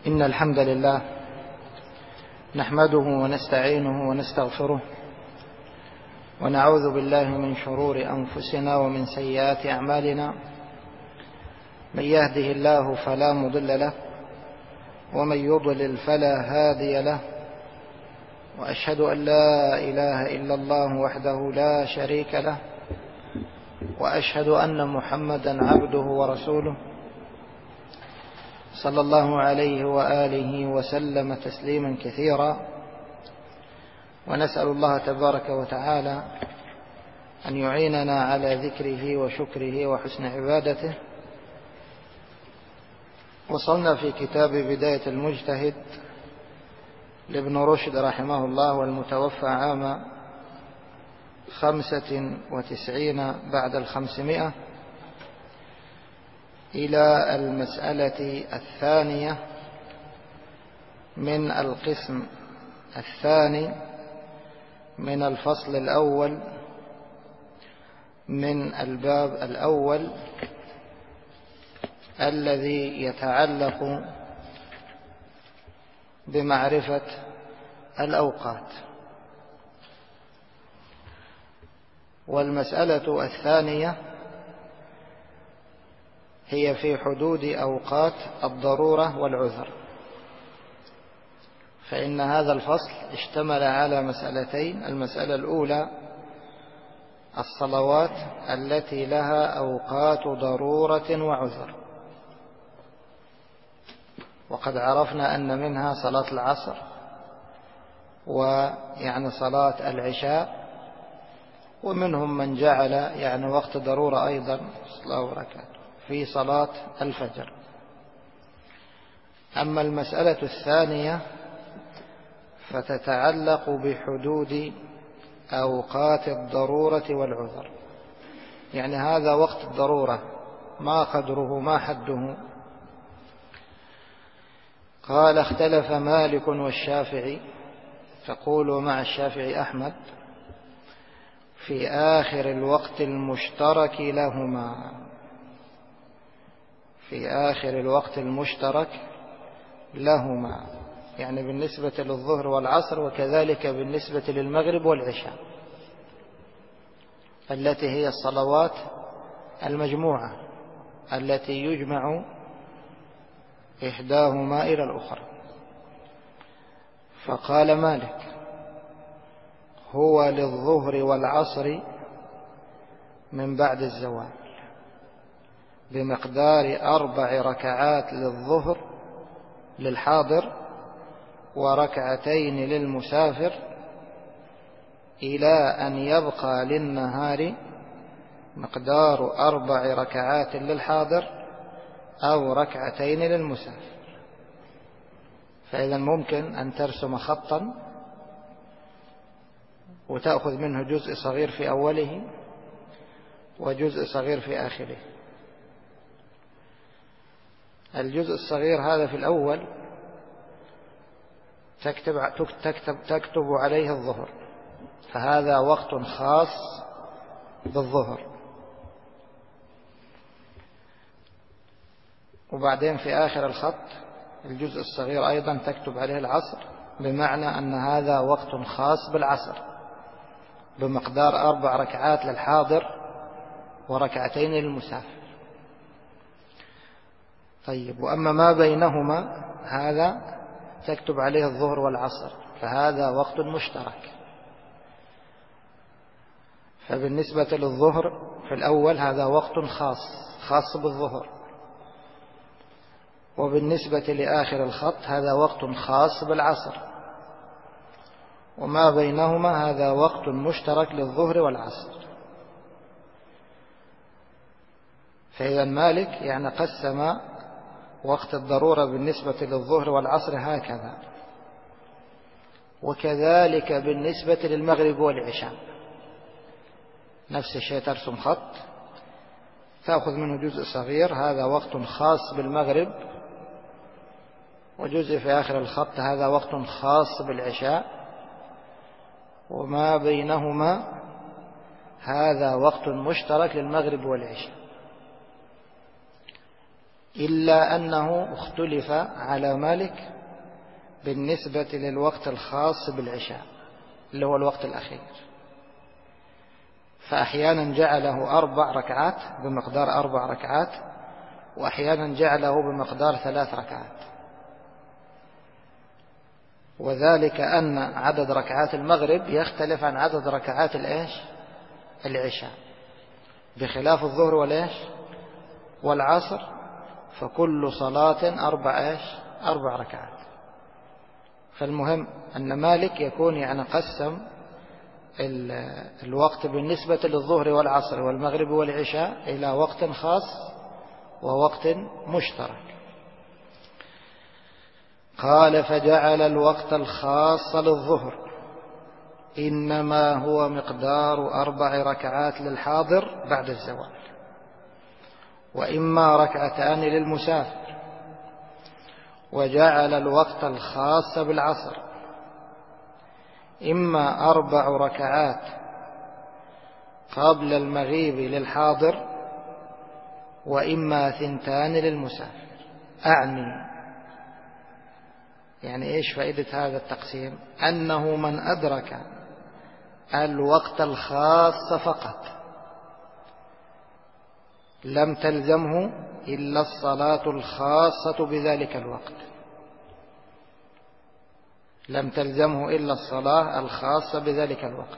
إن الحمد لله نحمده ونستعينه ونستغفره ونعوذ بالله من شرور أنفسنا ومن سيئات أعمالنا. من يهده الله فلا مضل له ومن يضلل فلا هادي له، وأشهد أن لا إله إلا الله وحده لا شريك له، وأشهد أن محمدا عبده ورسوله صلى الله عليه وآله وسلم تسليما كثيرا. ونسأل الله تبارك وتعالى أن يعيننا على ذكره وشكره وحسن عبادته. وصلنا في كتاب بداية المجتهد لابن رشد رحمه الله، والمتوفى عام 95 بعد 500، إلى المسألة الثانية من القسم الثاني من الفصل الأول من الباب الأول الذي يتعلق بمعرفة الأوقات. والمسألة الثانية هي في حدود أوقات الضرورة والعذر، فإن هذا الفصل اشتمل على مسألتين. المسألة الأولى الصلوات التي لها أوقات ضرورة وعذر، وقد عرفنا أن منها صلاة العصر ويعني صلاة العشاء، ومنهم من جعل وقت ضرورة أيضا صلاة وركعات في صلاة الفجر. أما المسألة الثانية فتتعلق بحدود أوقات الضرورة والعذر، يعني هذا وقت الضرورة ما قدره ما حده؟ قال: اختلف مالك والشافعي، تقول مع الشافعي أحمد، في آخر الوقت المشترك لهما، في آخر الوقت المشترك لهما، يعني بالنسبة للظهر والعصر، وكذلك بالنسبة للمغرب والعشاء التي هي الصلوات المجموعة التي يجمع إحداهما إلى الأخرى. فقال مالك: هو للظهر والعصر من بعد الزوال بمقدار 4 ركعات للظهر للحاضر وركعتين للمسافر، إلى أن يبقى للنهار مقدار 4 ركعات للحاضر أو ركعتين للمسافر. فإذا ممكن أن ترسم خطا وتأخذ منه جزء صغير في أوله وجزء صغير في آخره. الجزء الصغير هذا في الأول تكتب عليه الظهر، فهذا وقت خاص بالظهر. وبعدين في آخر الخط الجزء الصغير أيضا تكتب عليه العصر، بمعنى أن هذا وقت خاص بالعصر بمقدار 4 ركعات للحاضر وركعتين للمسافر. طيب، وأما ما بينهما هذا تكتب عليه الظهر والعصر، فهذا وقت مشترك. فبالنسبة للظهر في الأول هذا وقت خاص بالظهر، وبالنسبة لآخر الخط هذا وقت خاص بالعصر، وما بينهما هذا وقت مشترك للظهر والعصر. فإذا مالك قسم وقت الضرورة بالنسبة للظهر والعصر هكذا، وكذلك بالنسبة للمغرب والعشاء نفس الشيء. ترسم خط تأخذ منه جزء صغير، هذا وقت خاص بالمغرب، وجزء في آخر الخط هذا وقت خاص بالعشاء، وما بينهما هذا وقت مشترك للمغرب والعشاء. إلا أنه اختلف على مالك بالنسبة للوقت الخاص بالعشاء اللي هو الوقت الأخير، فأحيانا جعله 4 ركعات بمقدار 4 ركعات، وأحيانا جعله بمقدار 3 ركعات. وذلك أن عدد ركعات المغرب يختلف عن عدد ركعات العشاء، بخلاف الظهر والعصر، فكل صلاة 4 ركعات. فالمهم أن مالك يكون قسم الوقت بالنسبة للظهر والعصر والمغرب والعشاء إلى وقت خاص ووقت مشترك. قال: فجعل الوقت الخاص للظهر إنما هو مقدار 4 ركعات للحاضر بعد الزوال، وإما 2 ركعات للمسافر. وجعل الوقت الخاص بالعصر إما 4 ركعات قبل المغيب للحاضر، وإما 2 للمسافر. إيش فائدة هذا التقسيم؟ أنه من أدرك الوقت الخاص فقط لم تلزمه إلا الصلاة الخاصة بذلك الوقت، لم تلزمه إلا الصلاة الخاصة بذلك الوقت.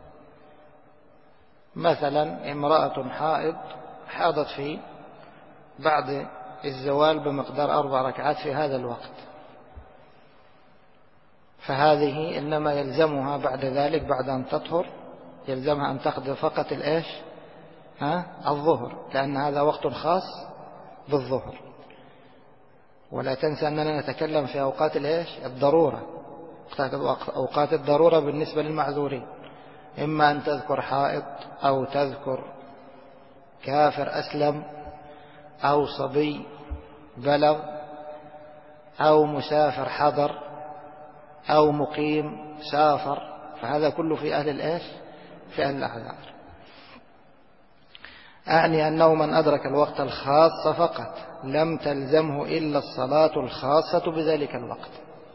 مثلا امرأة حائض حاضت في بعد الزوال بمقدار 4 ركعات في هذا الوقت، فهذه إنما يلزمها بعد ذلك بعد أن تطهر يلزمها أن تقضي فقط الظهر، لأن هذا وقت خاص بالظهر. ولا تنسى أننا نتكلم في أوقات الضرورة، أوقات الضرورة بالنسبة للمعذورين، إما أن تذكر حائض أو تذكر كافر أسلم أو صبي بلغ أو مسافر حضر أو مقيم سافر، فهذا كله في أهل الأعذار. أنه من أدرك الوقت الخاص فقط لم تلزمه إلا الصلاة الخاصة بذلك الوقت،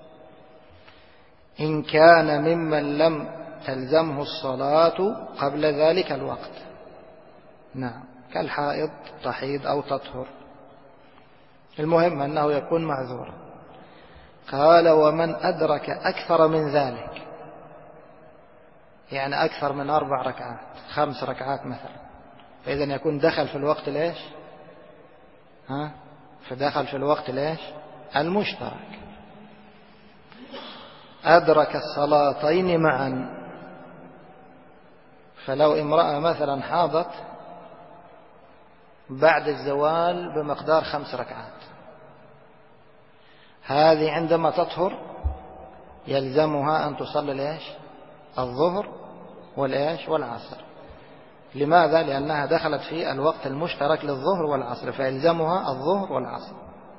إن كان ممن لم تلزمه الصلاة قبل ذلك الوقت، كالحائض تحيض أو تطهر، المهم أنه يكون معذورا. قال: ومن أدرك أكثر من ذلك، أكثر من 4 ركعات 5 ركعات مثلا، فإذا يكون دخل في الوقت فدخل في الوقت المشترك. أدرك الصلاتين معا، فلو امرأة مثلا حاضت بعد الزوال بمقدار 5 ركعات، هذه عندما تطهر يلزمها أن تصلي الظهر والعصر. لماذا؟ لأنها دخلت في الوقت المشترك للظهر والعصر، فيلزمها الظهر والعصر.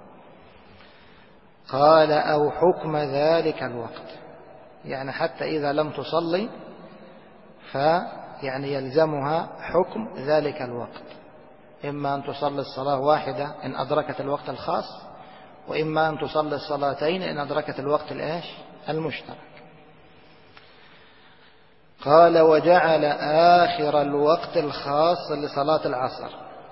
قال: أو حكم ذلك الوقت، حتى إذا لم تصلي يلزمها حكم ذلك الوقت، إما أن تصلي الصلاة واحدة إن أدركت الوقت الخاص، وإما أن تصلي الصلاتين إن أدركت الوقت المشترك. قال: وجعل آخر الوقت الخاص لصلاة العصر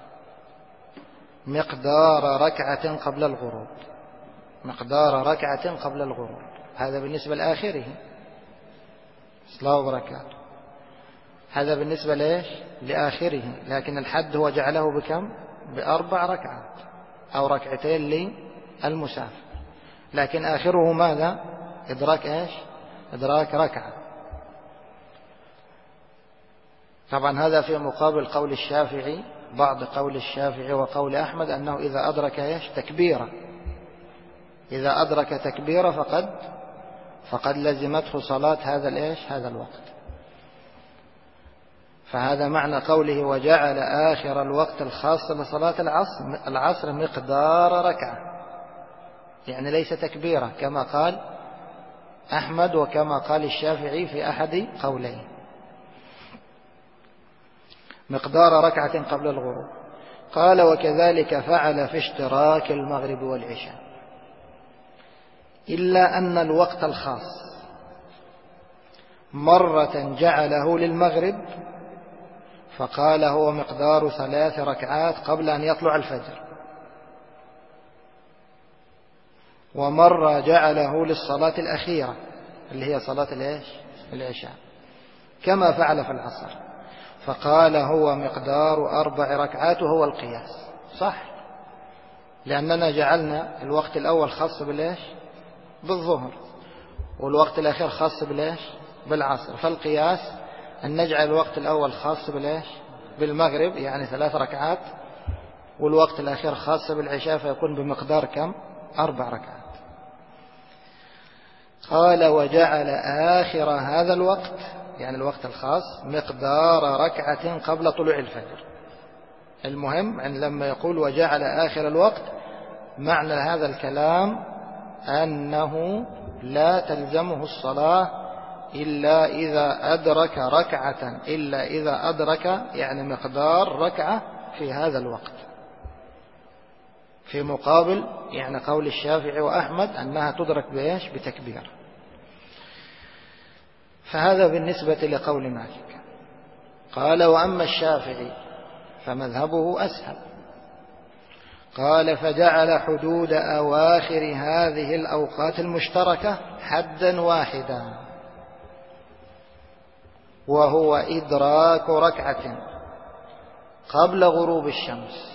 مقدار 1 ركعة قبل الغروب، مقدار 1 ركعة قبل الغروب، هذا بالنسبة لآخره صلاة وبركاته، هذا بالنسبة لآخره، لكن الحد هو جعله بكم؟ ب4 ركعات أو 2 ركعتين للمسافر، لكن آخره ماذا؟ إدراك 1 ركعة. طبعا هذا في مقابل قول الشافعي، بعض قول الشافعي وقول أحمد، أنه إذا أدرك تكبيرة، إذا أدرك تكبيرة فقد لزمته صلاة هذا الوقت. فهذا معنى قوله: وجعل آخر الوقت الخاص لصلاة العصر مقدار 1 ركعة، ليس تكبيرة كما قال أحمد وكما قال الشافعي في أحد قولين، مقدار 1 ركعة قبل الغروب. قال وكذلك فعل في اشتراك المغرب والعشاء، إلا أن الوقت الخاص مرة جعله للمغرب فقال هو مقدار 3 ركعات قبل أن يطلع الفجر، ومرة جعله للصلاة الأخيرة اللي هي صلاة العشاء كما فعل في العصر، فقال هو مقدار 4 ركعات وهو القياس. صح، لأننا جعلنا الوقت الأول خاص بالظهر، والوقت الأخير خاص بالعصر، فالقياس أن نجعل الوقت الأول خاص بالمغرب يعني 3 ركعات، والوقت الأخير خاص بالعشاء فيكون بمقدار كم؟ 4 ركعات. قال وجعل آخر هذا الوقت يعني الوقت الخاص مقدار ركعة قبل طلوع الفجر. المهم أن لما يقول وجعل آخر الوقت، معنى هذا الكلام أنه لا تلزمه الصلاة إلا إذا أدرك ركعة، إلا إذا أدرك يعني مقدار ركعة في هذا الوقت، في مقابل يعني قول الشافعي وأحمد أنها تدرك بتكبير. فهذا بالنسبة لقول مالك. قال وأما الشافعي فمذهبه أسهل، قال فجعل حدود أواخر هذه الأوقات المشتركة حدا واحدا، وهو إدراك ركعة قبل غروب الشمس،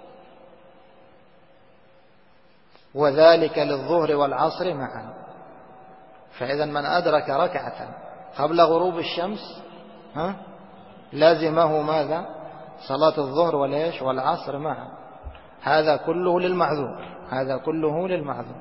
وذلك للظهر والعصر معا. فإذا من أدرك ركعة قبل غروب الشمس لازمه ماذا؟ صلاة الظهر والعصر معا. هذا كله للمعذور، هذا كله للمعذور.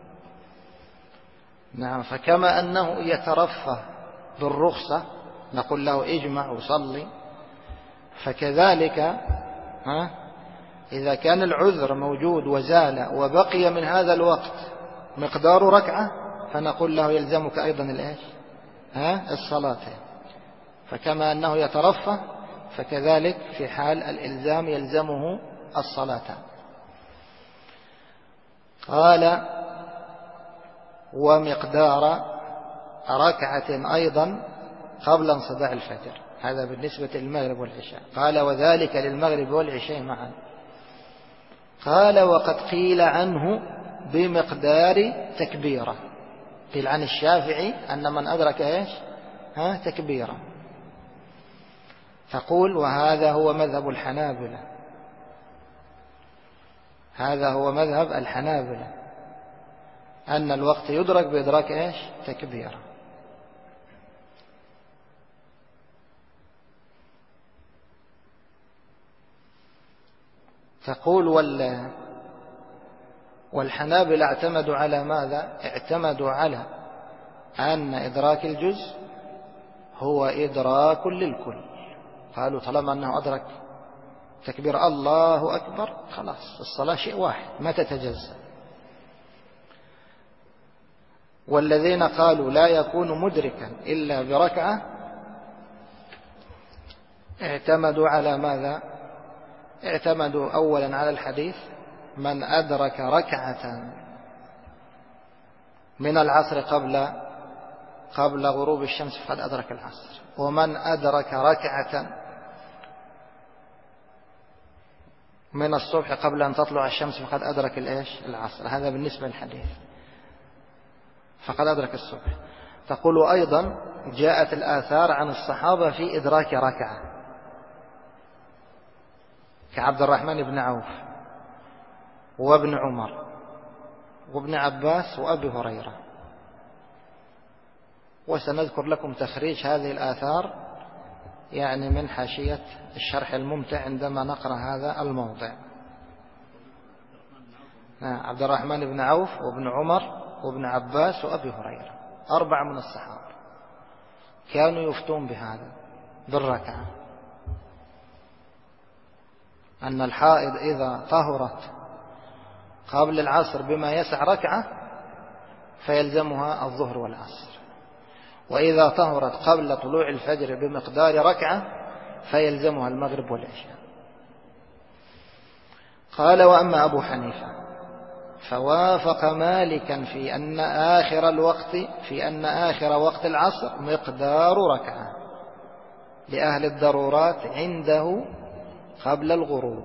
نعم، فكما أنه يترفه بالرخصة نقول له اجمع وصلي، فكذلك إذا كان العذر موجود وزال وبقي من هذا الوقت مقدار ركعة فنقول له يلزمك أيضا الصلاة. فكما أنه يترفه فكذلك في حال الإلزام يلزمه الصلاة. قال ومقدار ركعة أيضا قبل انصداع الفجر، هذا بالنسبة للمغرب والعشاء. قال وذلك للمغرب والعشاء معا. قال وقد قيل عنه بمقدار تكبيرة، قيل عن الشافعي أن من أدرك تكبيرة. تقول وهذا هو مذهب الحنابلة، هذا هو مذهب الحنابلة أن الوقت يدرك بإدراك تكبيرة. تقول والحنابلة اعتمدوا على ماذا؟ اعتمدوا على أن إدراك الجزء هو إدراك للكل. قالوا طالما أنه أدرك تكبير الله أكبر خلاص الصلاة شيء واحد ما تتجزأ. والذين قالوا لا يكون مدركا إلا بركعة اعتمدوا على ماذا؟ اعتمدوا أولا على الحديث من أدرك ركعة من العصر قبل غروب الشمس فقد أدرك العصر، ومن أدرك ركعة من الصبح قبل أن تطلع الشمس فقد أدرك العصر. هذا بالنسبة للحديث فقد أدرك الصبح. تقول أيضا جاءت الآثار عن الصحابة في إدراك ركعة كعبد الرحمن بن عوف وابن عمر وابن عباس وأبي هريرة. وسنذكر لكم تخريج هذه الآثار يعني من حاشية الشرح الممتع عندما نقرأ هذا الموضع. عبد الرحمن بن عوف وابن عمر وابن عباس وأبي هريرة 4 من الصحابة كانوا يفتون بهذا بالركعة، أن الحائض إذا طهرت قبل العصر بما يسع ركعة فيلزمها الظهر والعصر، وإذا طهرت قبل طلوع الفجر بمقدار ركعة فيلزمها المغرب والعشاء. قال وأما أبو حنيفة فوافق مالكا في أن آخر وقت العصر مقدار ركعة لأهل الضرورات عنده قبل الغروب.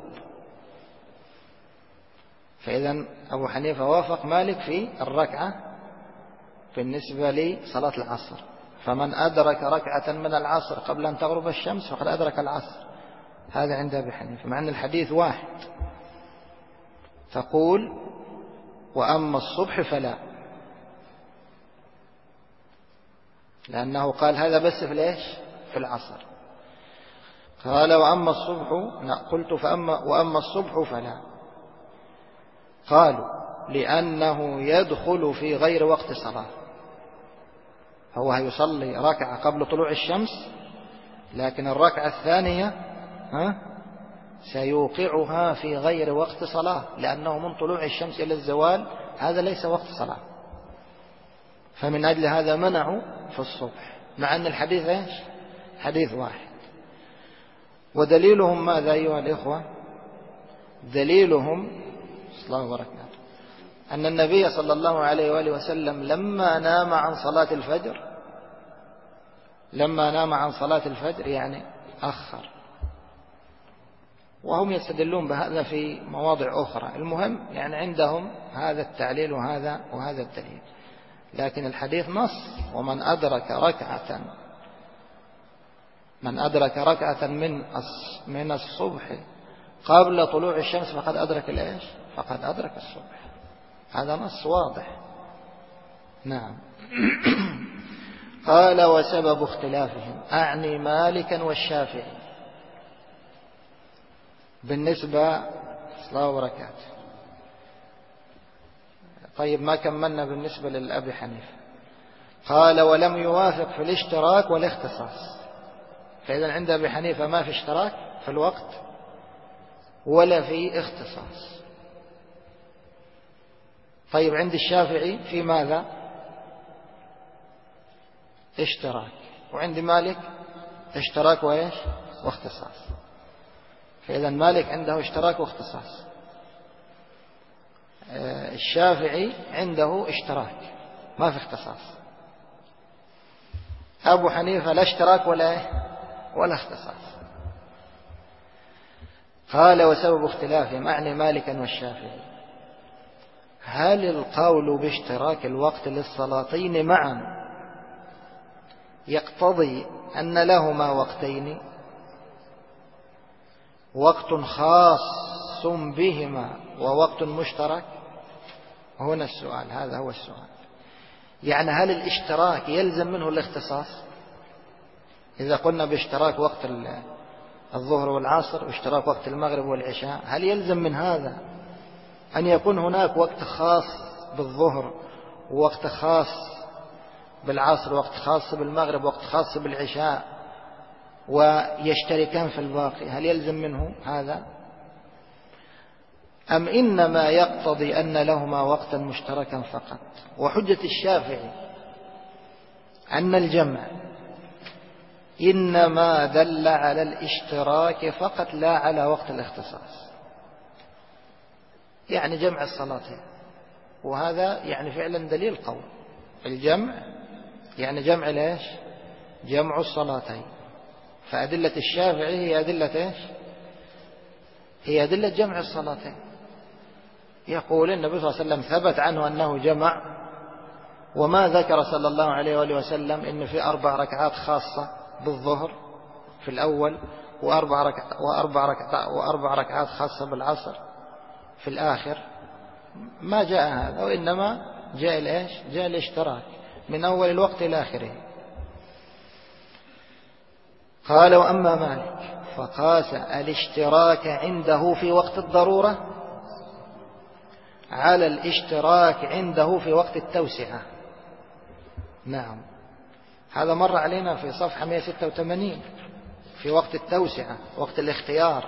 فإذا أبو حنيفة وافق مالك في الركعة بالنسبة لصلاة العصر، فمن أدرك ركعة من العصر قبل أن تغرب الشمس فقد أدرك العصر. هذا عند أبي حنيفة، مع أن الحديث واحد. تقول وأما الصبح فلا، لأنه قال هذا بس في العصر. قال وأما الصبح، قلت وأما الصبح فلا. قالوا لأنه يدخل في غير وقت صلاة، هو هيصلي ركعة قبل طلوع الشمس، لكن الركعة الثانية سيوقعها في غير وقت صلاة، لأنه من طلوع الشمس إلى الزوال هذا ليس وقت صلاة، فمن أجل هذا منعوا في الصبح، مع أن الحديث حديث واحد. ودليلهم ماذا أيها الإخوة؟ دليلهم صلى الله عليه وسلم أن النبي صلى الله عليه وآله وسلم لما نام عن صلاة الفجر يعني أخر، وهم يستدلون بهذا في مواضع أخرى. المهم يعني عندهم هذا التعليل وهذا الدليل، لكن الحديث نص: ومن أدرك ركعة من الصبح قبل طلوع الشمس فقد أدرك الصبح. هذا نص واضح. نعم. قال وسبب اختلافهم، أعني مالكا والشافعي بالنسبة صلاة وبركاته. طيب ما كملنا بالنسبة للأبي حنيفة. قال ولم يوافق في الاشتراك والاختصاص. فإذا عند أبي حنيفة ما في اشتراك في الوقت ولا في اختصاص. طيب عند الشافعي في ماذا؟ اشتراك. وعند مالك اشتراك واختصاص. فإذا مالك عنده اشتراك واختصاص، الشافعي عنده اشتراك ما في اختصاص، أبو حنيفة لا اشتراك ولا اختصاص. قال وسبب اختلافهم، أعني مالكا والشافعي، هل القول باشتراك الوقت للصلاتين معا يقتضي أن لهما وقتين، وقت خاص بهما ووقت مشترك؟ هنا السؤال، هذا هو السؤال. يعني هل الاشتراك يلزم منه الاختصاص؟ إذا قلنا باشتراك وقت الظهر والعصر واشتراك وقت المغرب والعشاء، هل يلزم من هذا أن يكون هناك وقت خاص بالظهر ووقت خاص بالعصر ووقت خاص بالمغرب ووقت خاص بالعشاء ويشتركان في الباقي؟ هل يلزم منه هذا؟ أم إنما يقتضي أن لهما وقتا مشتركا فقط؟ وحجة الشافعي أن الجمع إنما دل على الاشتراك فقط لا على وقت الاختصاص، يعني جمع الصلاتين. وهذا يعني فعلا دليل قول الجمع، يعني جمع جمع الصلاتين. فأدلة الشافعي هي أدلة هي أدلة جمع الصلاتين. يقول النبي صلى الله عليه وسلم ثبت عنه أنه جمع، وما ذكر صلى الله عليه وآله وسلم إن في 4 ركعات خاصة بالظهر في الأول، وأربع ركعات خاصة بالعصر في الآخر. ما جاء هذا، وإنما جاء الاشتراك من أول الوقت إلى آخره. قال وأما مالك فقاس الاشتراك عنده في وقت الضرورة على الاشتراك عنده في وقت التوسعة. نعم، هذا مر علينا في صفحة 186 في وقت التوسعة، وقت الاختيار.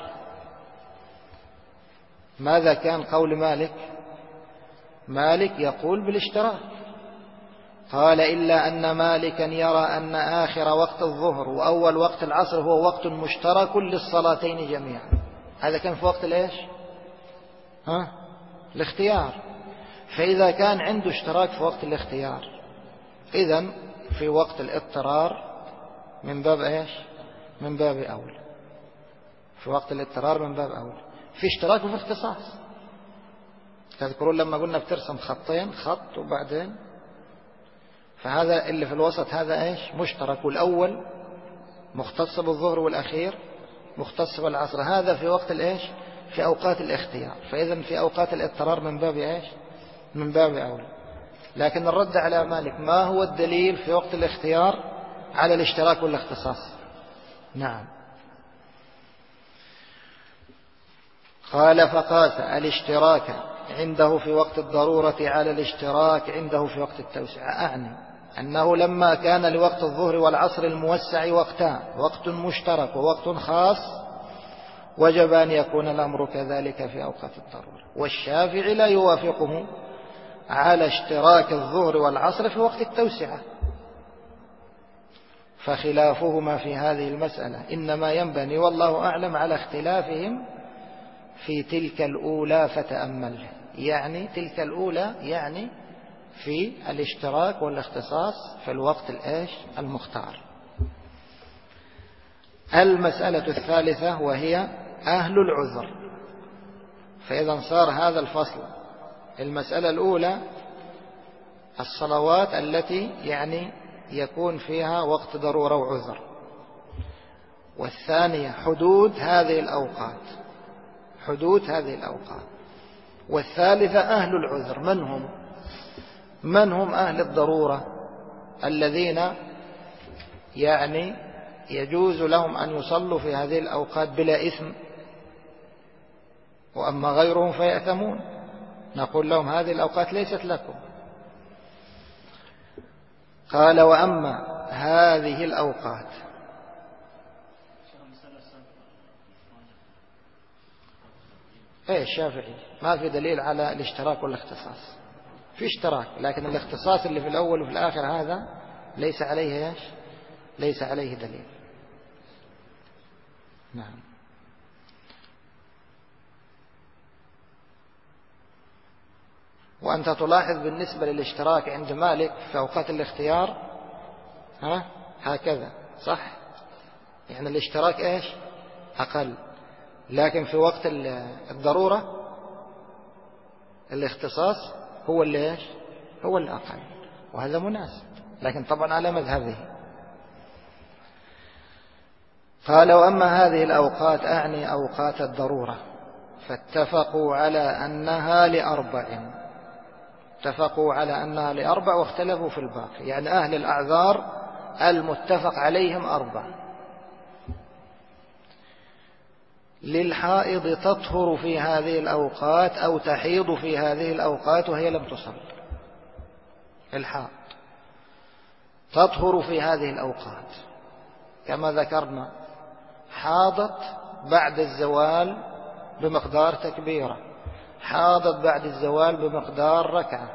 ماذا كان قول مالك؟ مالك يقول بالاشتراك. قال إلا أن مالكا يرى أن آخر وقت الظهر وأول وقت العصر هو وقت مشترك للصلاتين جميعا. هذا كان في وقت الاختيار. فإذا كان عنده اشتراك في وقت الاختيار، إذن في وقت الاضطرار من باب إيش؟ من باب أولى. في وقت الاضطرار من باب أولى. في اشتراك وفي اختصاص. تذكرون لما قلنا بترسم خطين، خط وبعدين، فهذا اللي في الوسط هذا إيش؟ مشترك، والأول مختص بالظهر والأخير مختص بالعصر. هذا في وقت الإيش؟ في أوقات الاختيار. فإذا في أوقات الاضطرار من باب إيش؟ من باب أولى. لكن الرد على مالك، ما هو الدليل في وقت الاختيار على الاشتراك والاختصاص؟ نعم. قال فقاس الاشتراك عنده في وقت الضرورة على الاشتراك عنده في وقت التوسعة. أعني أنه لما كان لوقت الظهر والعصر الموسع وقتان، وقت مشترك ووقت خاص، وجب أن يكون الأمر كذلك في أوقات الضرورة. والشافعي لا يوافقه على اشتراك الظهر والعصر في وقت التوسعة، فخلافهما في هذه المسألة إنما ينبني والله أعلم على اختلافهم في تلك الأولى فتأمله. يعني تلك الأولى يعني في الاشتراك والاختصاص في الوقت الإيش؟ المختار. المسألة الثالثة وهي أهل العذر. فإذا صار هذا الفصل، المسألة الأولى الصلوات التي يعني يكون فيها وقت ضرورة وعذر، والثانية حدود هذه الأوقات، حدود هذه الأوقات، والثالثة أهل العذر. من هم أهل الضرورة الذين يعني يجوز لهم أن يصلوا في هذه الأوقات بلا إثم، وأما غيرهم فيأثمون؟ نقول لهم هذه الأوقات ليست لكم. قال وأما هذه الأوقات الشافعي ما في دليل على الاشتراك والاختصاص. في اشتراك، لكن الاختصاص اللي في الأول وفي الآخر هذا ليس عليه ايش؟ ليس عليه دليل. نعم. وأنت تلاحظ بالنسبة للاشتراك عند مالك في أوقات الاختيار هكذا صح؟ يعني الاشتراك ايش؟ أقل، لكن في وقت الضرورة الاختصاص هو اللي ايش؟ هو الأقل، وهذا مناسب، لكن طبعا على مذهبه. قال وأما هذه الأوقات أعني أوقات الضرورة فاتفقوا على أنها لأربع. اتفقوا على أنها لأربع واختلفوا في الباقي. يعني أهل الأعذار المتفق عليهم أربع. للحائض تطهر في هذه الأوقات أو تحيض في هذه الأوقات وهي لم تصل. الحائض تطهر في هذه الأوقات كما ذكرنا، حاضت بعد الزوال بمقدار تكبيرة، حاضت بعد الزوال بمقدار ركعة،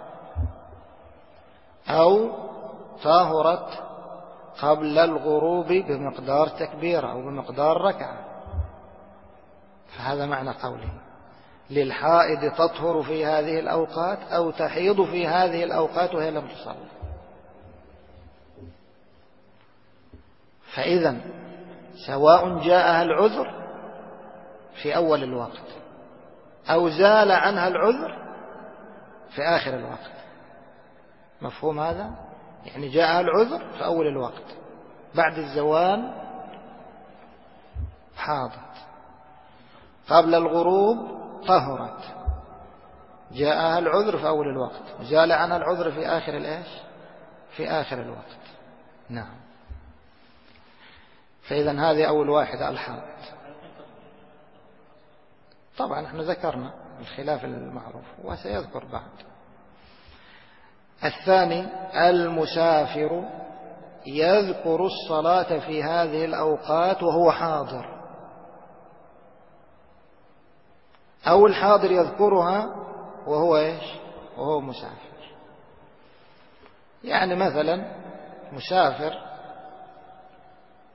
أو طهرت قبل الغروب بمقدار تكبيرة أو بمقدار ركعة. فهذا معنى قوله للحائض تطهر في هذه الأوقات أو تحيض في هذه الأوقات وهي لم تصل. فإذا سواء جاءها العذر في أول الوقت أو زال عنها العذر في آخر الوقت. مفهوم هذا؟ يعني جاءها العذر في أول الوقت، بعد الزوال حاضت، قبل الغروب طهرت، جاءها العذر في أول الوقت، زال عنها العذر في آخر الإيش؟ في آخر الوقت. نعم. فإذا هذه أول واحدة الحائض. طبعا نحن ذكرنا الخلاف المعروف وسيذكر بعد. الثاني المسافر يذكر الصلاة في هذه الأوقات وهو حاضر، أو الحاضر يذكرها وهو إيش؟ وهو مسافر. يعني مثلا مسافر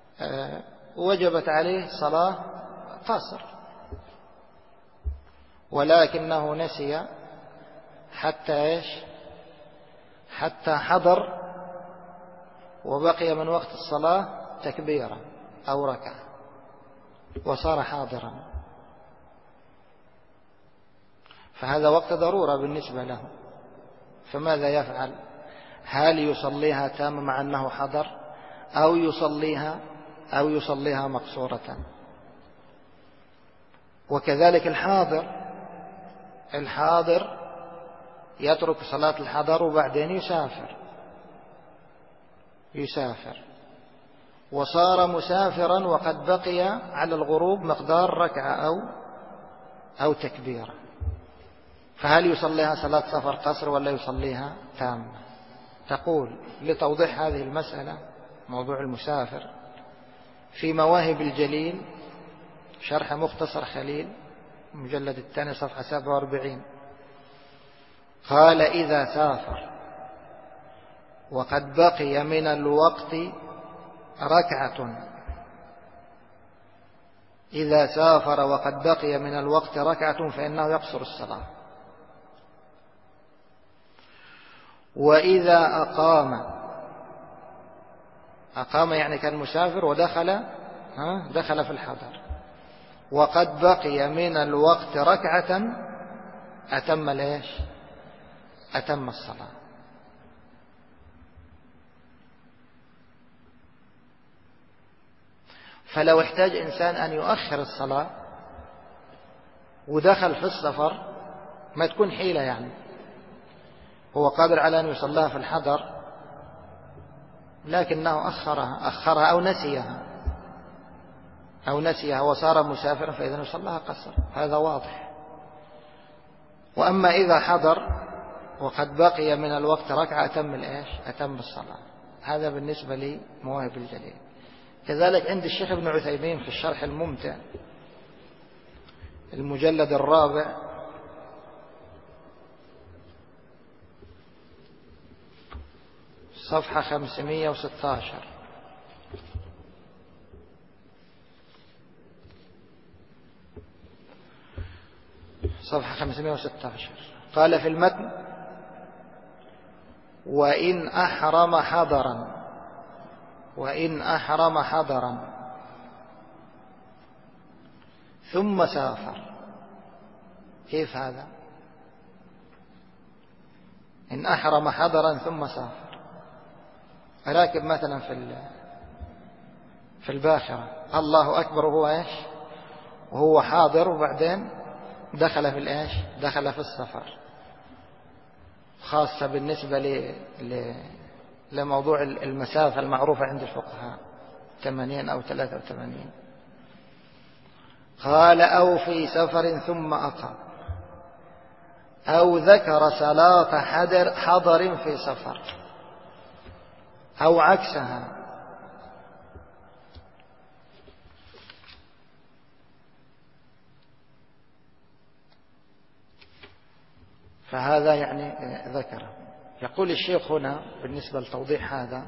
وجبت عليه صلاة قصر ولكنه نسي حتى إيش؟ حتى حضر وبقي من وقت الصلاة تكبيرا أو ركعة وصار حاضرا، فهذا وقت ضرورة بالنسبة له، فماذا يفعل؟ هل يصليها تامة مع أنه حضر أو يصليها مقصورة؟ وكذلك الحاضر يترك صلاة الحضر وبعدين يسافر وصار مسافرا وقد بقي على الغروب مقدار ركعة أو تكبيرة، فهل يصليها صلاة سفر قصر ولا يصليها تامة؟ تقول لتوضيح هذه المسألة موضوع المسافر في مواهب الجليل شرح مختصر خليل مجلد 2 صفحة 47 قال: إذا سافر وقد بقي من الوقت ركعة فإنه يقصر الصلاة. وإذا أقام يعني كان مسافر دخل في الحضر وقد بقي من الوقت ركعة أتم الصلاة. فلو احتاج إنسان أن يؤخر الصلاة ودخل في السفر ما تكون حيلة، يعني هو قادر على أن يصليها في الحضر لكنه أخرها أو نسيها وصار مسافرا فإذا يصليها قصر، هذا واضح. وأما إذا حضر وقد بقي من الوقت ركعة أتم الصلاة. هذا بالنسبة لمواهب الجليل. كذلك عند الشيخ ابن عثيمين في الشرح الممتع المجلد 4 صفحة 516 قال في المتن: وإن أحرم حضرا ثم سافر. كيف هذا؟ إن أحرم حضرا ثم سافر، راكب مثلا في الباخرة الله أكبر وهو حاضر، وبعدين دخل في السفر، خاصة بالنسبة لموضوع المسافة المعروفة عند الفقهاء 80 أو 83. قال: أو في سفر ثم أقام، أو ذكر صلاة حضر في سفر، أو عكسها. فهذا يعني ذكره. يقول الشيخ هنا بالنسبة لتوضيح هذا: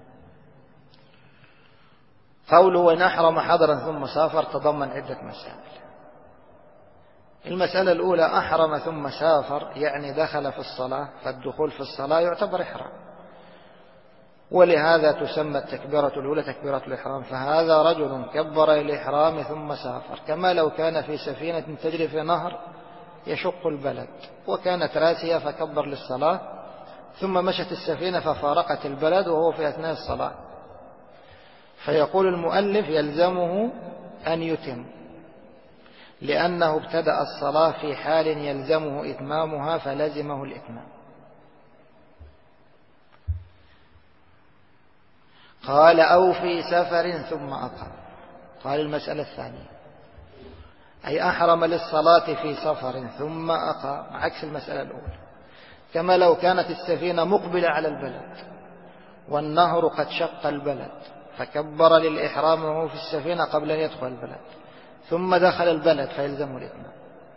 قوله وإن أحرم حضرا ثم سافر تضمن عدة مسائل. المسألة الأولى: أحرم ثم سافر يعني دخل في الصلاة، فالدخول في الصلاة يعتبر إحرام، ولهذا تسمى التكبيرة الأولى تكبيرة الإحرام. فهذا رجل كبر الإحرام ثم سافر، كما لو كان في سفينة تجري في نهر يشق البلد وكانت راسية فكبر للصلاة، ثم مشت السفينة ففارقت البلد وهو في أثناء الصلاة، فيقول المؤلف: يلزمه أن يتم، لأنه ابتدأ الصلاة في حال يلزمه إتمامها فلزمه الإتمام. قال: أو في سفر ثم أقام. قال: المسألة الثانية: أي أحرم للصلاة في سفر ثم أقام، عكس المسألة الأولى، كما لو كانت السفينة مقبلة على البلد والنهر قد شق البلد فكبر للإحرام وهو في السفينة قبل أن يدخل البلد، ثم دخل البلد فيلزمه الإتمام،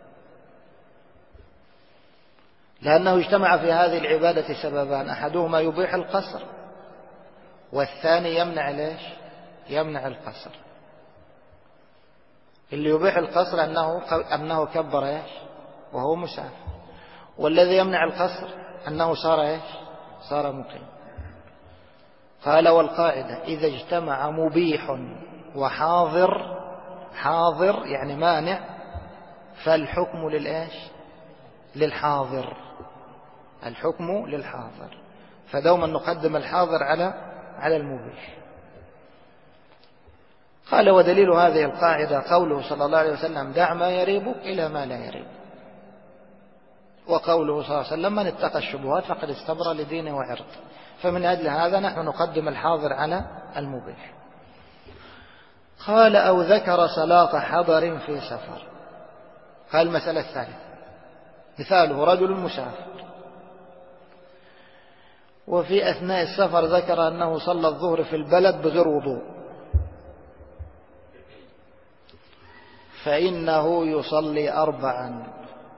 لأنه اجتمع في هذه العبادة سببان: أحدهما يبيح القصر، والثاني يمنع القصر. اللي يبيح القصر أنه كبر وهو مسافر. والذي يمنع القصر أنه صار إيش؟ صار مقيم. قال والقاعدة إذا اجتمع مبيح وحاضر، حاضر يعني مانع، فالحكم للإيش؟ للحاضر، الحكم للحاضر. فدوما نقدم الحاضر على المبيح. قال ودليل هذه القاعدة قوله صلى الله عليه وسلم دع ما يريبك إلى ما لا يريبك، وقوله صلى الله عليه وسلم من اتقى الشبهات فقد استبرأ لدينه وعرضه. فمن أجل هذا نحن نقدم الحاضر على المبيح. قال أو ذكر صلاة حضر في سفر. قال المسألة الثالثة مثاله رجل مسافر وفي أثناء السفر ذكر أنه صلى الظهر في البلد بغير وضوء، فإنه يصلي 4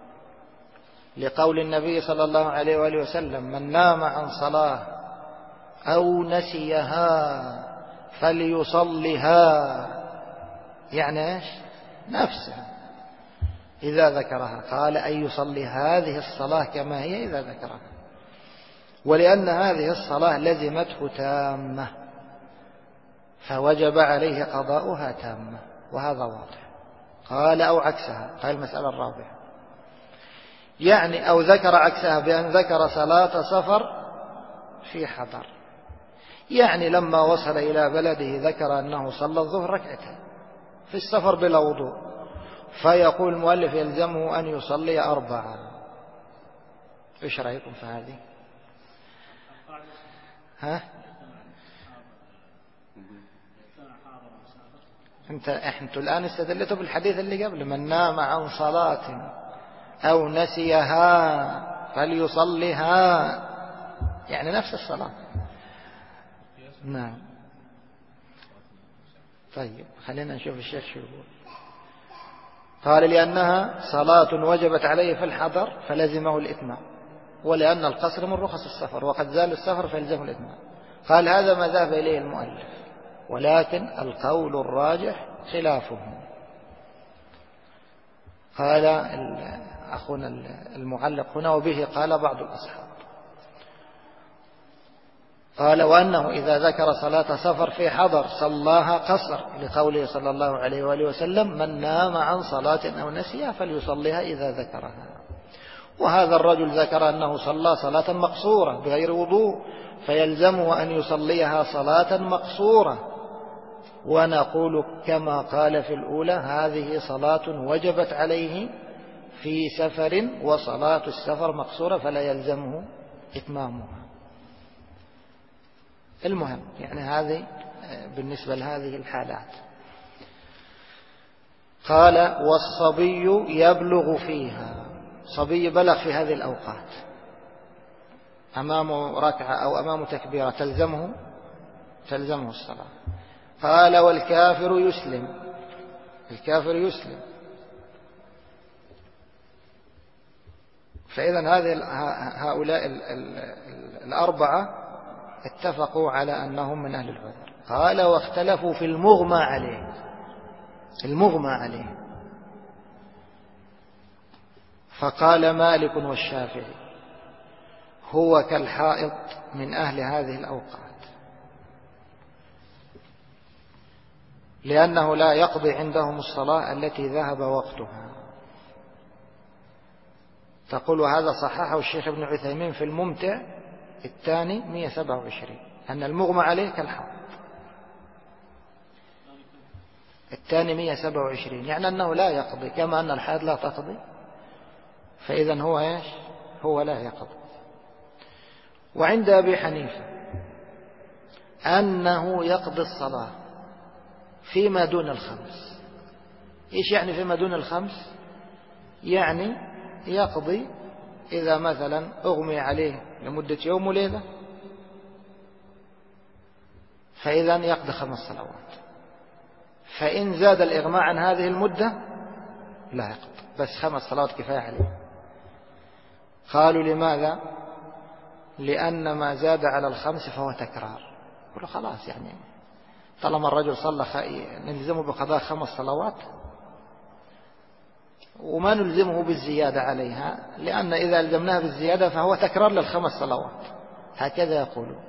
لقول النبي صلى الله عليه وآله وسلم من نام عن صلاة أو نسيها فليصلها، يعني إيش؟ نفسها إذا ذكرها. قال أي يصلي هذه الصلاة كما هي إذا ذكرها، ولأن هذه الصلاة لزمته تامة فوجب عليه قضاؤها تامة، وهذا واضح. قال أو عكسها. قال المسألة الرابعة يعني أو ذكر عكسها بأن ذكر صلاة سفر في حضر، يعني لما وصل إلى بلده ذكر أنه صلى الظهر 2 ركعتين في السفر بلا وضوء، فيقول المؤلف يلزمه أن يصلي 4. إيش رأيكم في هذه؟ أنتوا الآن استدلتوا بالحديث اللي قبل من نام عن صلاة أو نسيها فليصلها، يعني نفس الصلاة. نعم. طيب خلينا نشوف الشيخ شو يقول. قال لأنها صلاة وجبت عليه في الحضر فلزمه الإتمام، ولأن القصر من رخص السفر وقد زال السفر فيلزمه الإتمام. قال هذا ما ذهب إليه المؤلف، ولكن القول الراجح خلافه. قال أخونا المعلق هنا وبه قال بعض الأصحاب. قال وأنه إذا ذكر صلاة سفر في حضر صلاها قصر لقوله صلى الله عليه وآله وسلم من نام عن صلاة أو نسيها فليصليها إذا ذكرها. وهذا الرجل ذكر أنه صلى صلاة مقصورة بغير وضوء فيلزمه أن يصليها صلاة مقصورة، ونقول كما قال في الأولى هذه صلاة وجبت عليه في سفر وصلاة السفر مقصورة فلا يلزمه إتمامها. المهم يعني هذه بالنسبة لهذه الحالات. قال والصبي يبلغ فيها، صبي بلغ في هذه الأوقات أمامه ركعة أو أمامه تكبيرة تلزمه الصلاة. قال والكافر يسلم، الكافر يسلم. فإذا هؤلاء الأربعة اتفقوا على أنهم من أهل العذر. قال واختلفوا في المغمى عليه، المغمى عليه. فقال مالك والشافعي هو كالحائض من أهل هذه الأوقات، لأنه لا يقضي عندهم الصلاة التي ذهب وقتها. تقول هذا صححه الشيخ ابن عثيمين في الممتع الثاني 127 أن المغمى عليه كالحائض. الثاني 127 يعني أنه لا يقضي كما أن الحائض لا تقضي، فإذا هو إيش؟ هو لا يقضي. وعند أبي حنيفة أنه يقضي الصلاة فيما دون الخمس. إيش يعني فيما دون الخمس؟ يعني يقضي إذا مثلا أغمي عليه لمدة يوم وليلة فإذا يقضي 5 صلوات، فإن زاد الإغماء عن هذه المدة لا يقضي، بس 5 صلوات كفاية عليه. قالوا لماذا؟ لأن ما زاد على 5 فهو تكرار. قالوا خلاص يعني طالما الرجل صلى نلزمه بقضاء 5 صلوات. وما نلزمه بالزيادة عليها، لأن إذا ألزمناه بالزيادة فهو تكرار للخمس صلوات، هكذا يقولون.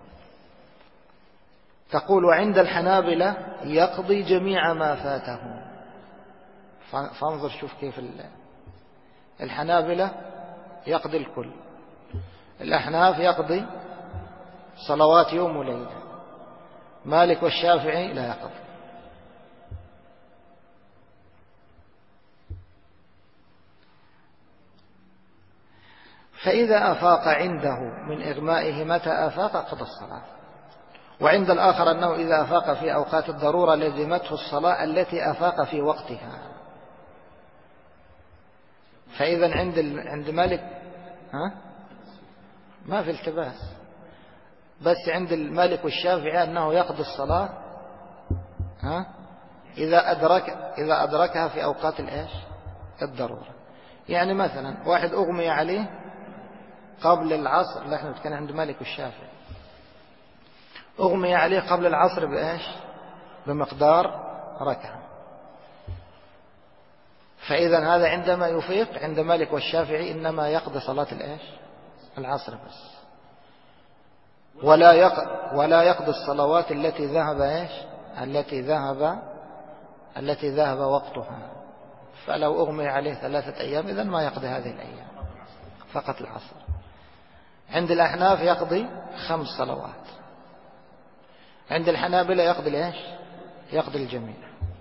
تقول وعند الحنابلة يقضي جميع ما فاته. فانظر شوف كيف الحنابلة يقضي الكل، الأحناف يقضي صلوات يوم وليلة، مالك والشافعي لا يقضي. فإذا أفاق عنده من إغمائه متى أفاق قضى الصلاة. وعند الآخر أنه إذا أفاق في أوقات الضرورة لزمته الصلاة التي أفاق في وقتها. فإذا عند مالك ما في التباس، بس عند المالك والشافعي أنه يقضي الصلاة إذا أدركها في أوقات الضرورة. يعني مثلا واحد أغمي عليه قبل العصر، لا احنا بنتكلم عند مالك والشافعي، أغمي عليه قبل العصر بمقدار ركعة، فإذا هذا عندما يفيق عند مالك والشافعي إنما يقضي صلاة العصر بس، ولا يقضي الصلوات التي ذهب وقتها. فلو أغمي عليه 3 أيام إذن ما يقضي هذه الأيام، فقط العصر. عند الأحناف يقضي 5 صلوات، عند الحنابلة يقضي الجميع.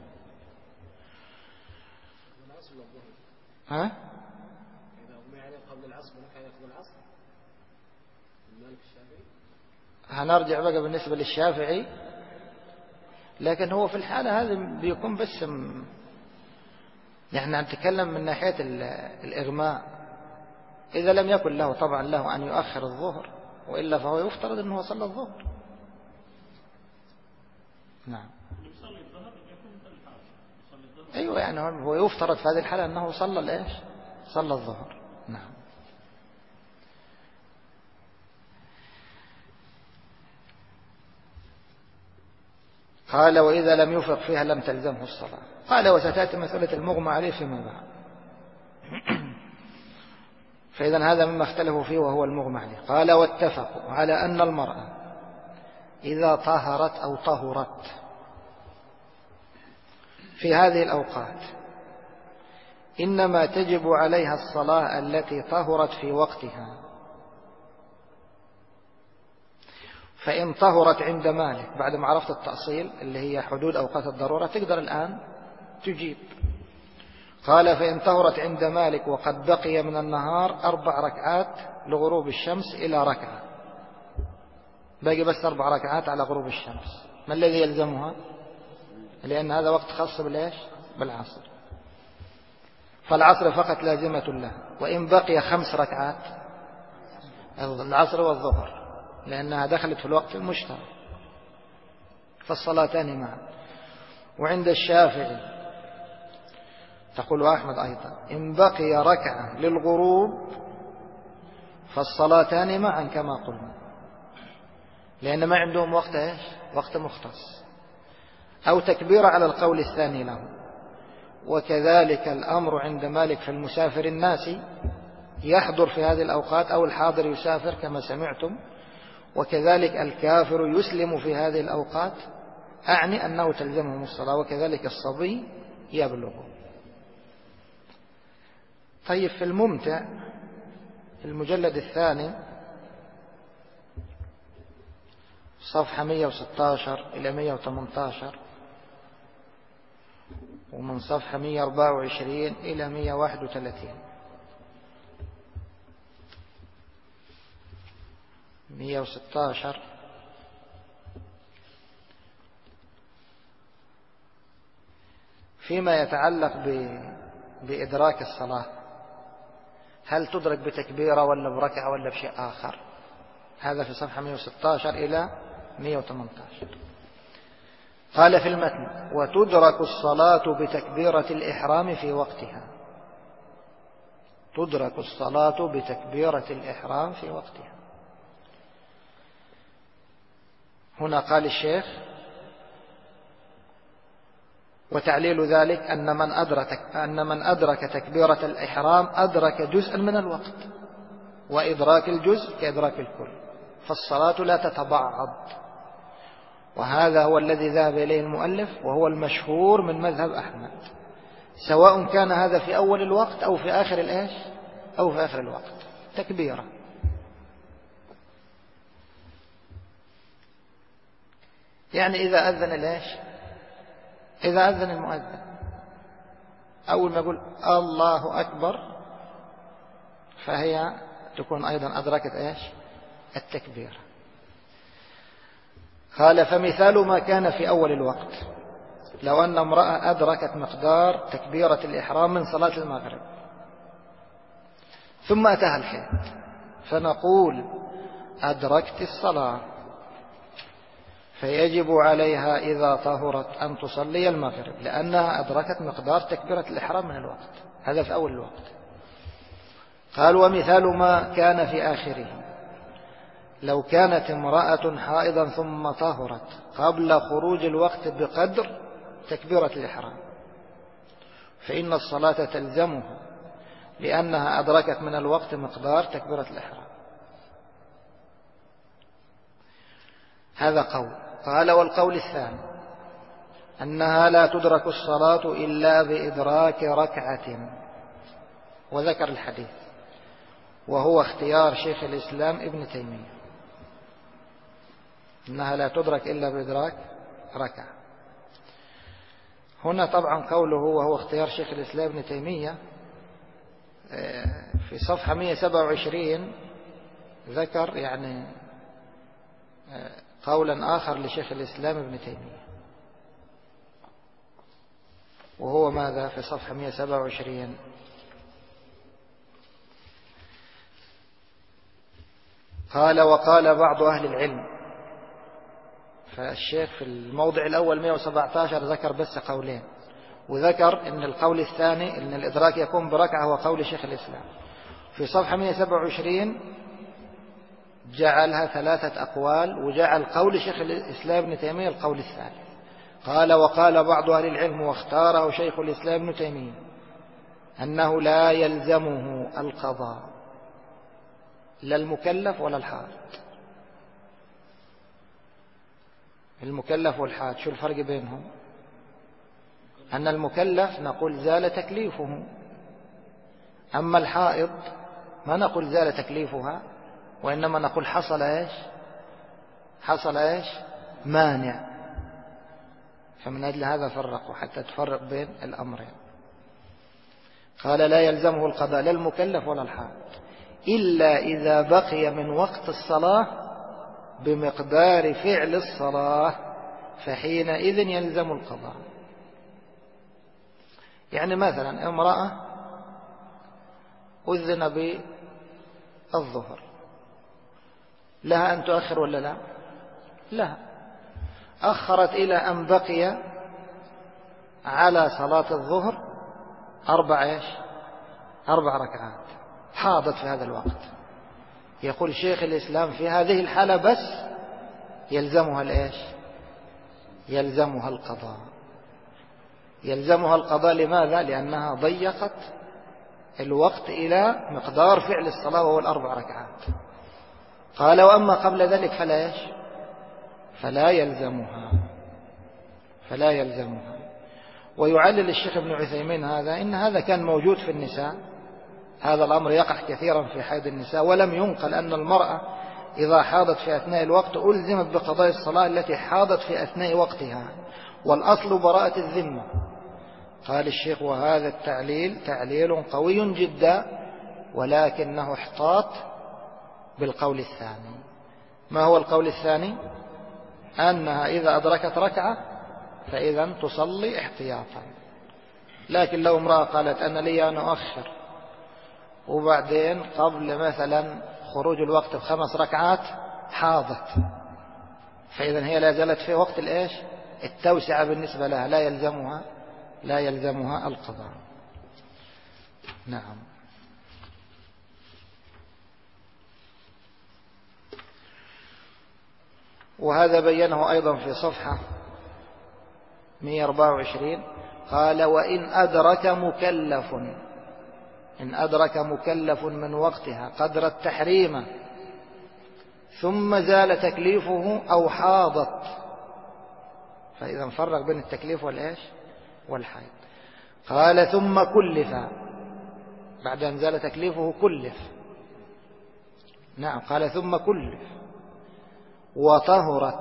إذا أغمي عليه قبل العصر يقضي العصر. المالك الشافعي هنرجع بقى بالنسبة للشافعي، لكن هو في الحالة هذه بيكون بس نحن نتكلم من ناحية الإغماء. إذا لم يكن له طبعا له أن يؤخر الظهر، وإلا فهو يفترض أنه صلى الظهر. نعم أيوة، يعني هو يفترض في هذه الحالة أنه صلى الظهر. نعم. قال وإذا لم يفق فيها لم تلزمه الصلاة. قال وستأتي مسألة المغمى عليه فيما بعد. فإذا هذا مما اختلفوا فيه وهو المغمى عليه. قال واتفقوا على أن المرأة إذا طهرت أو طهرت في هذه الأوقات إنما تجب عليها الصلاة التي طهرت في وقتها. فإن طهرت عند مالك بعد ما عرفت التأصيل اللي هي حدود أوقات الضرورة تقدر الآن تجيب. قال فإن طهرت عند مالك وقد بقي من النهار 4 ركعات لغروب الشمس إلى ركعة، باقي بس 4 ركعات على غروب الشمس، ما الذي يلزمها؟ لأن هذا وقت خاص بالعصر، فالعصر فقط لازمة له. وإن بقي 5 ركعات العصر والظهر لأنها دخلت في الوقت المشترك، فالصلاتان معا. وعند الشافعي تقول أحمد أيضا إن بقي ركعة للغروب فالصلاتان معا كما قلنا، لأن ما عندهم وقت مختص، أو تكبير على القول الثاني له. وكذلك الأمر عند مالك في المسافر الناسي يحضر في هذه الأوقات، أو الحاضر يسافر كما سمعتم. وكذلك الكافر يسلم في هذه الأوقات، أعني أنه تلزمهم الصلاة. وكذلك الصبي يبلغ. طيب في الممتع المجلد 2 صفحة 116 إلى 118، ومن صفحة 124 إلى 131. 116 فيما يتعلق بإدراك الصلاة، هل تدرك بتكبيرة ولا بركعة ولا بشيء آخر؟ هذا في صفحة 116 إلى 118. قال في المتن وتدرك الصلاة بتكبيرة الإحرام في وقتها. تدرك الصلاة بتكبيرة الإحرام في وقتها. هنا قال الشيخ وتعليل ذلك أن من أدرك تكبيرة الإحرام أدرك جزءا من الوقت، وإدراك الجزء كإدراك الكل، فالصلاة لا تتبعض. وهذا هو الذي ذهب إليه المؤلف، وهو المشهور من مذهب أحمد، سواء كان هذا في أول الوقت أو في آخر الإيش أو في آخر الوقت تكبيرة. يعني إذا أذن الإيش إذا أذن المؤذن أول ما يقول الله أكبر فهي تكون أيضا أدركت إيش التكبير. قال فمثال ما كان في أول الوقت لو أن امرأة أدركت مقدار تكبيرة الإحرام من صلاة المغرب ثم أتاها الحيض، فنقول أدركت الصلاة، فيجب عليها إذا طهرت أن تصلي المغرب، لأنها أدركت مقدار تكبيرة الإحرام من الوقت. هذا في أول الوقت. قال ومثال ما كان في آخره لو كانت امرأة حائضا ثم طهرت قبل خروج الوقت بقدر تكبيرة الإحرام، فإن الصلاة تلزمها لأنها أدركت من الوقت مقدار تكبيرة الإحرام. هذا قول. قال والقول الثاني أنها لا تدرك الصلاة إلا بإدراك ركعة، وذكر الحديث وهو اختيار شيخ الإسلام ابن تيمية، أنها لا تدرك إلا بإدراك ركعة. هنا طبعا قوله وهو اختيار شيخ الإسلام ابن تيمية في صفحة 127 ذكر يعني قولا آخر لشيخ الإسلام ابن تيمية، وهو ماذا في صفحة 127 قال وقال بعض أهل العلم. فالشيخ في الموضع الأول 117 ذكر بس قولين، وذكر أن القول الثاني أن الإدراك يكون بركعة هو قول شيخ الإسلام. في صفحة 127 جعلها 3 أقوال، وجعل قول شيخ الإسلام ابن تيمية القول الثالث. قال وقال بعض أهل العلم واختاره شيخ الإسلام ابن تيمية أنه لا يلزمه القضاء لا المكلف ولا الحائض. المكلف والحائض شو الفرق بينهم؟ أن المكلف نقول زال تكليفه، أما الحائض ما نقول زال تكليفها، وإنما نقول حصل إيش مانع. فمن أجل هذا فرقوا حتى تفرق بين الأمرين. قال لا يلزمه القضاء لا المكلف ولا الحائض إلا إذا بقي من وقت الصلاة بمقدار فعل الصلاة، فحينئذ يلزم القضاء. يعني مثلا امرأة أذن بالظهر، لها أن تؤخر ولا لا؟ لها. أخرت إلى أن بقي على صلاة الظهر 4 ركعات، حاضت في هذا الوقت. يقول شيخ الإسلام في هذه الحالة بس يلزمها يلزمها القضاء. يلزمها القضاء لماذا؟ لأنها ضيقت الوقت إلى مقدار فعل الصلاة وهو 4 ركعات. قال وأما قبل ذلك فلا يلزمها. ويعلل الشيخ ابن عثيمين إن هذا كان موجود في النساء، هذا الأمر يقع كثيرا في حيض النساء، ولم ينقل أن المرأة إذا حاضت في أثناء الوقت ألزمت بقضاء الصلاة التي حاضت في أثناء وقتها، والأصل براءة الذمة. قال الشيخ وهذا التعليل تعليل قوي جدا، ولكنه احتاط بالقول الثاني. ما هو القول الثاني؟ أنها إذا أدركت ركعة فإذا تصلي احتياطا. لكن لو امرأة قالت أنا لي أن أؤخر وبعدين قبل مثلا خروج الوقت ب5 ركعات حاضت، فإذا هي لا زالت في وقت التوسعة بالنسبة لها، لا يلزمها القضاء. نعم. وهذا بينه أيضا في صفحة 124. قال وإن أدرك مكلف، إن أدرك مكلف من وقتها قدر التحريم ثم زال تكليفه أو حاضت، فإذا نفرق بين التكليف والإيش والحيض. قال ثم كلف، بعد أن زال تكليفه كلف. نعم، قال ثم كلف وطهرت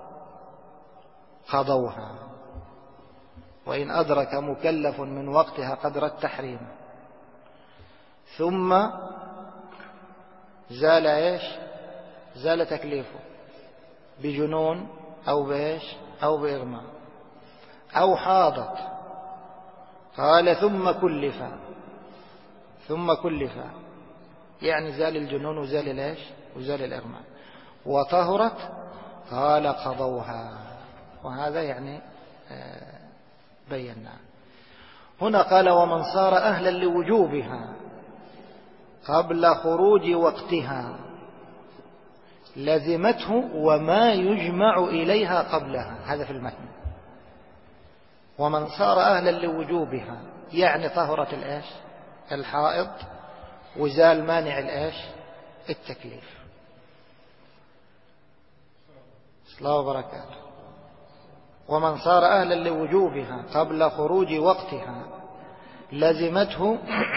قضوها. وإن أدرك مكلف من وقتها قدر التحريم ثم زال إيش زال تكليفه بجنون أو بإيش أو بإغماء أو حاضت، قال ثم كلف يعني زال الجنون وزال الإيش وزال الإغماء وطهرت، قال قضوها. وهذا يعني بينا. هنا قال ومن صار أهلا لوجوبها قبل خروج وقتها لزمته وما يجمع إليها قبلها. هذا في المتن. ومن صار أهلا لوجوبها يعني طهرت الإيش الحائض وزال مانع الإيش التكليف. صلى وبركاته. ومن صار أهلا لوجوبها قبل خروج وقتها لزمته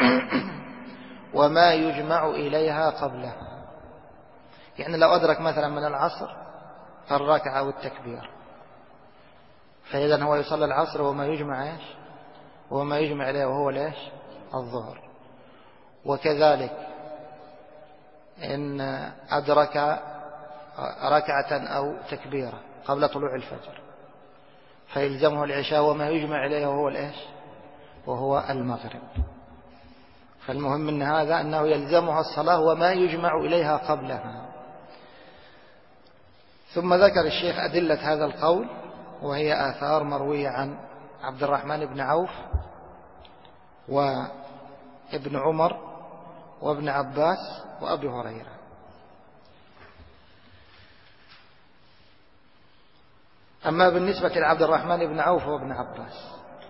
وما يجمع إليها قبلها. يعني لو أدرك مثلا من العصر الركعة والتكبير، فإذا هو يصلي العصر وما يجمع إيش وما يجمع إليه وهو الإيش الظهر. وكذلك إن أدرك ركعة أو تكبيرة قبل طلوع الفجر فيلزمه العشاء وما يجمع إليه وهو الإيش وهو المغرب. فالمهم من هذا أنه يلزمها الصلاة وما يجمع إليها قبلها. ثم ذكر الشيخ أدلة هذا القول، وهي آثار مروية عن عبد الرحمن بن عوف وابن عمر وابن عباس وأبي هريرة. أما بالنسبة لعبد الرحمن بن عوف وابن عباس،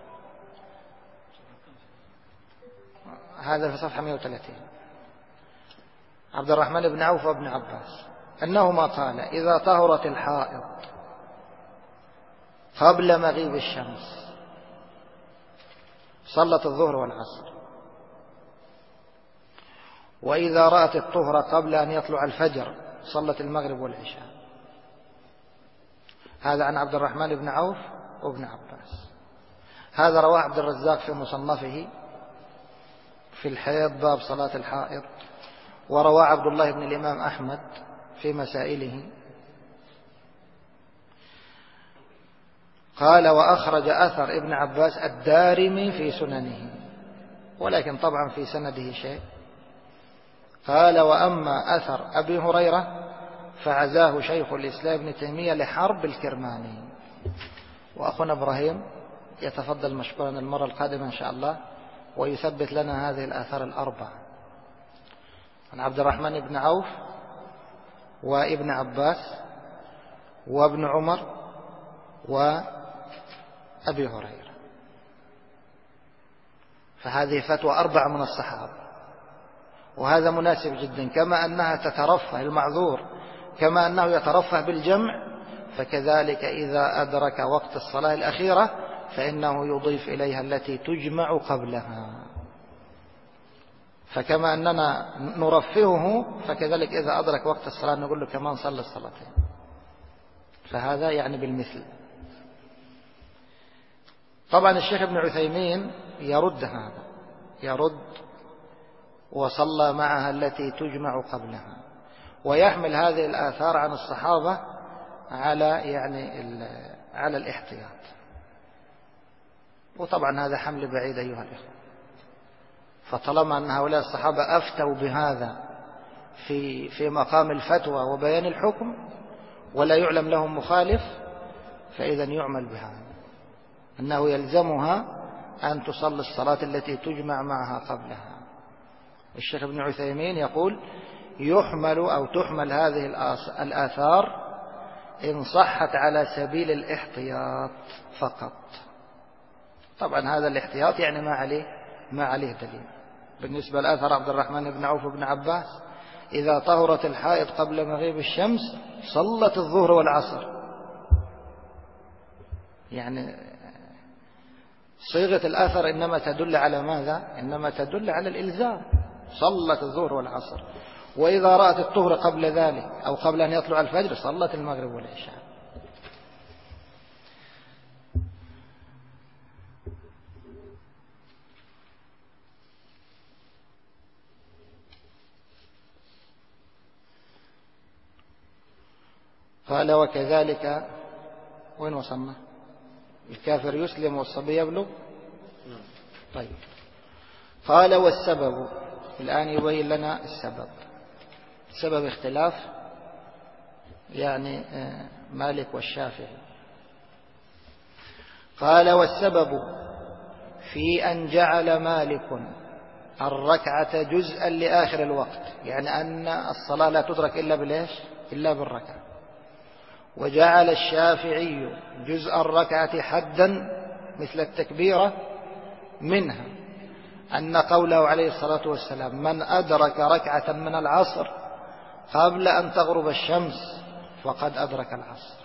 هذا في صفحة 130. عبد الرحمن بن عوف وابن عباس أنهما قال إذا طهرت الحائض قبل مغيب الشمس صلت الظهر والعصر، وإذا رأت الطهر قبل أن يطلع الفجر صلت المغرب والعشاء. هذا عن عبد الرحمن بن عوف وابن عباس. هذا رواه عبد الرزاق في مصنفه في الحيض باب صلاة الحائض، وروى عبد الله بن الإمام أحمد في مسائله. قال وأخرج أثر ابن عباس الدارمي في سننه، ولكن طبعا في سنده شيء. قال وأما أثر أبي هريرة فعزاه شيخ الإسلام ابن تيمية لحرب الكرماني. وأخونا إبراهيم يتفضل مشكورا المرة القادمة إن شاء الله ويثبت لنا هذه الآثار الأربعة عن عبد الرحمن بن عوف وابن عباس وابن عمر وأبي هريرة. فهذه فتوى 4 من الصحابة، وهذا مناسب جدا. كما أنها تترفه المعذور كما أنه يترفه بالجمع، فكذلك إذا أدرك وقت الصلاة الأخيرة فإنه يضيف إليها التي تجمع قبلها. فكما أننا نرفهه فكذلك إذا أدرك وقت الصلاة نقول له كمان صلى الصلاتين. فهذا يعني بالمثل. طبعا الشيخ ابن عثيمين يرد هذا، يرد وصلى معها التي تجمع قبلها، ويحمل هذه الآثار عن الصحابة على الاحتياط. وطبعا هذا حمل بعيد أيها الإخوة. فطالما أن هؤلاء الصحابة أفتوا بهذا في مقام الفتوى وبيان الحكم ولا يعلم لهم مخالف، فإذا يعمل بهذا أنه يلزمها أن تصلي الصلاة التي تجمع معها قبلها. الشيخ ابن عثيمين يقول يحمل أو تحمل هذه الآثار إن صحت على سبيل الاحتياط فقط. طبعا هذا الاحتياط يعني ما عليه دليل. بالنسبة لأثر عبد الرحمن بن عوف بن عباس إذا طهرت الحائض قبل مغيب الشمس صلت الظهر والعصر. يعني صيغة الأثر إنما تدل على ماذا؟ إنما تدل على الإلزام، صلت الظهر والعصر. وإذا رأت الطهر قبل ذلك أو قبل أن يطلع الفجر صلت المغرب والعشاء. قال وكذلك وين وصلنا؟ الكافر يسلم والصبي يبلغ. طيب قال والسبب، الآن يبين لنا السبب. سبب اختلاف يعني مالك والشافعي. قال والسبب في أن جعل مالك الركعة جزءا لآخر الوقت، يعني أن الصلاة لا تدرك إلا بالإيش؟ إلا بالركعة. وجعل الشافعي جزء الركعة حدا مثل التكبيرة منها أن قوله عليه الصلاة والسلام من أدرك ركعة من العصر قبل أن تغرب الشمس فقد أدرك العصر.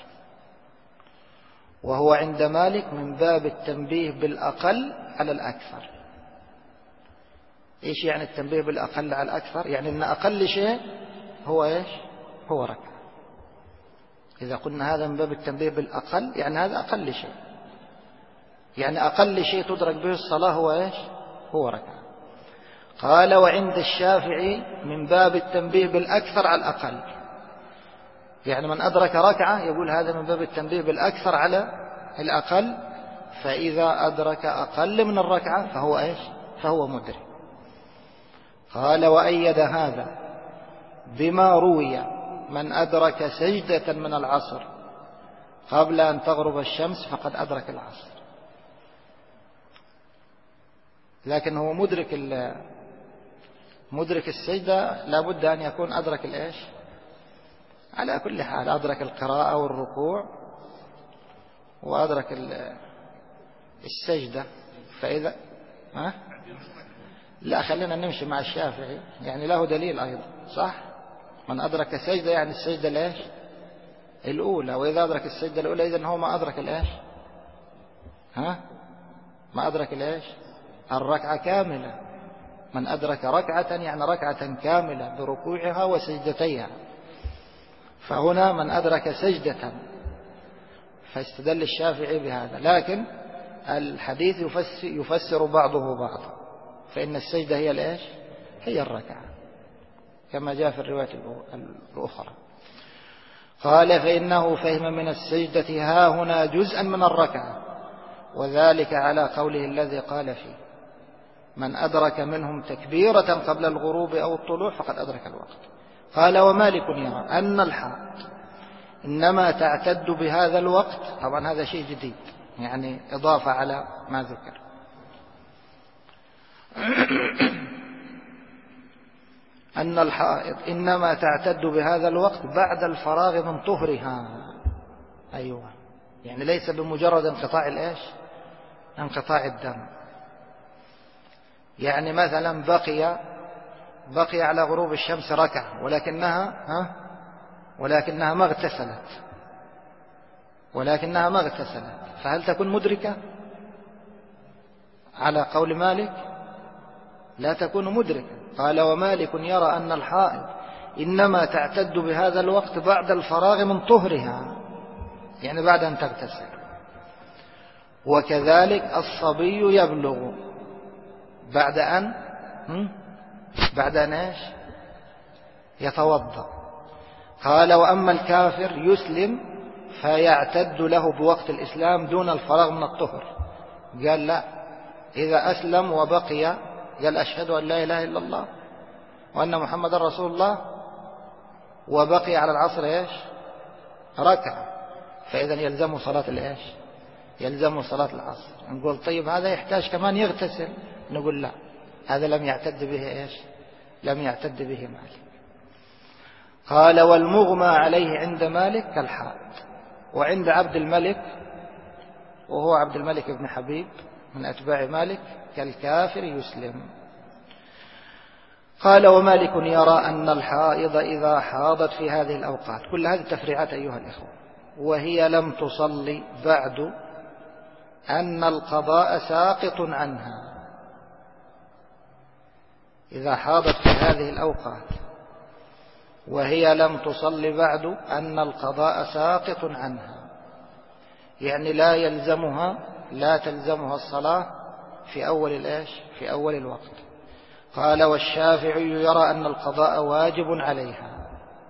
وهو عند مالك من باب التنبيه بالأقل على الأكثر. إيش يعني التنبيه بالأقل على الأكثر؟ يعني أن أقل شيء هو إيش؟ هو ركعة. إذا قلنا هذا من باب التنبيه بالأقل يعني هذا أقل شيء، يعني أقل شيء تدرك به الصلاة هو إيش؟ هو ركعة. قال وعند الشافعي من باب التنبيه بالأكثر على الأقل، يعني من أدرك ركعة يقول هذا من باب التنبيه بالأكثر على الأقل، فإذا أدرك أقل من الركعة فهو إيش؟ فهو مدرك. قال وأيد هذا بما روي من أدرك سجدة من العصر قبل أن تغرب الشمس فقد أدرك العصر. لكن هو مدرك السجدة لابد أن يكون أدرك الإيش؟ على كل حال أدرك القراءة والركوع وأدرك السجدة. فإذا لا خلينا نمشي مع الشافعي، يعني له دليل أيضا صح؟ من أدرك سجدة يعني السجدة الإيش؟ الأولى. وإذا أدرك السجدة الأولى إذن هو ما أدرك الإيش؟ ما أدرك الإيش؟ الركعة كاملة. من أدرك ركعة يعني ركعة كاملة بركوعها وسجدتيها. فهنا من أدرك سجدة، فاستدل الشافعي بهذا. لكن الحديث يفسر بعضه بعضا، فإن السجدة هي الإيش؟ هي الركعة كما جاء في الرواية الأخرى. قال فإنه فهم من السجدة ها هنا جزءا من الركعة، وذلك على قوله الذي قال فيه من أدرك منهم تكبيرة قبل الغروب أو الطلوع فقد أدرك الوقت. قال ومالك يرى أن الحائض إنما تعتد بهذا الوقت. طبعا هذا شيء جديد، يعني إضافة على ما ذكر. أن الحائض إنما تعتد بهذا الوقت بعد الفراغ من طهرها. أيوة، يعني ليس بمجرد انقطاع الإيش؟ انقطاع الدم. يعني مثلا بقي على غروب الشمس ركعة ولكنها ما اغتسلت، فهل تكون مدركة؟ على قول مالك لا تكون مدركة. قال ومالك يرى أن الحائض إنما تعتد بهذا الوقت بعد الفراغ من طهرها، يعني بعد أن تغتسل. وكذلك الصبي يبلغ بعد أن إيش؟ يتوضأ. قال وأما الكافر يسلم فيعتد له بوقت الإسلام دون الفراغ من الطهر. قال لا، إذا أسلم وبقي قال أشهد أن لا إله إلا الله وأن محمد رسول الله وبقي على العصر إيش؟ ركعة، فإذا يلزم صلاة الإيش؟ يلزم صلاة العصر. نقول طيب هذا يحتاج كمان يغتسل، نقول لا، هذا لم يعتد به إيش؟ لم يعتد به مالك. قال والمغمى عليه عند مالك كالحائض، وعند عبد الملك وهو عبد الملك بن حبيب من أتباع مالك كالكافر يسلم. قال ومالك يرى أن الحائض إذا حاضت في هذه الأوقات، كل هذه التفريعات أيها الإخوة، وهي لم تصلي بعد أن القضاء ساقط عنها. إذا حاضت في هذه الأوقات وهي لم تصلي بعد أن القضاء ساقط عنها، يعني لا تلزمها الصلاة في أول الوقت. قال والشافعي يرى أن القضاء واجب عليها.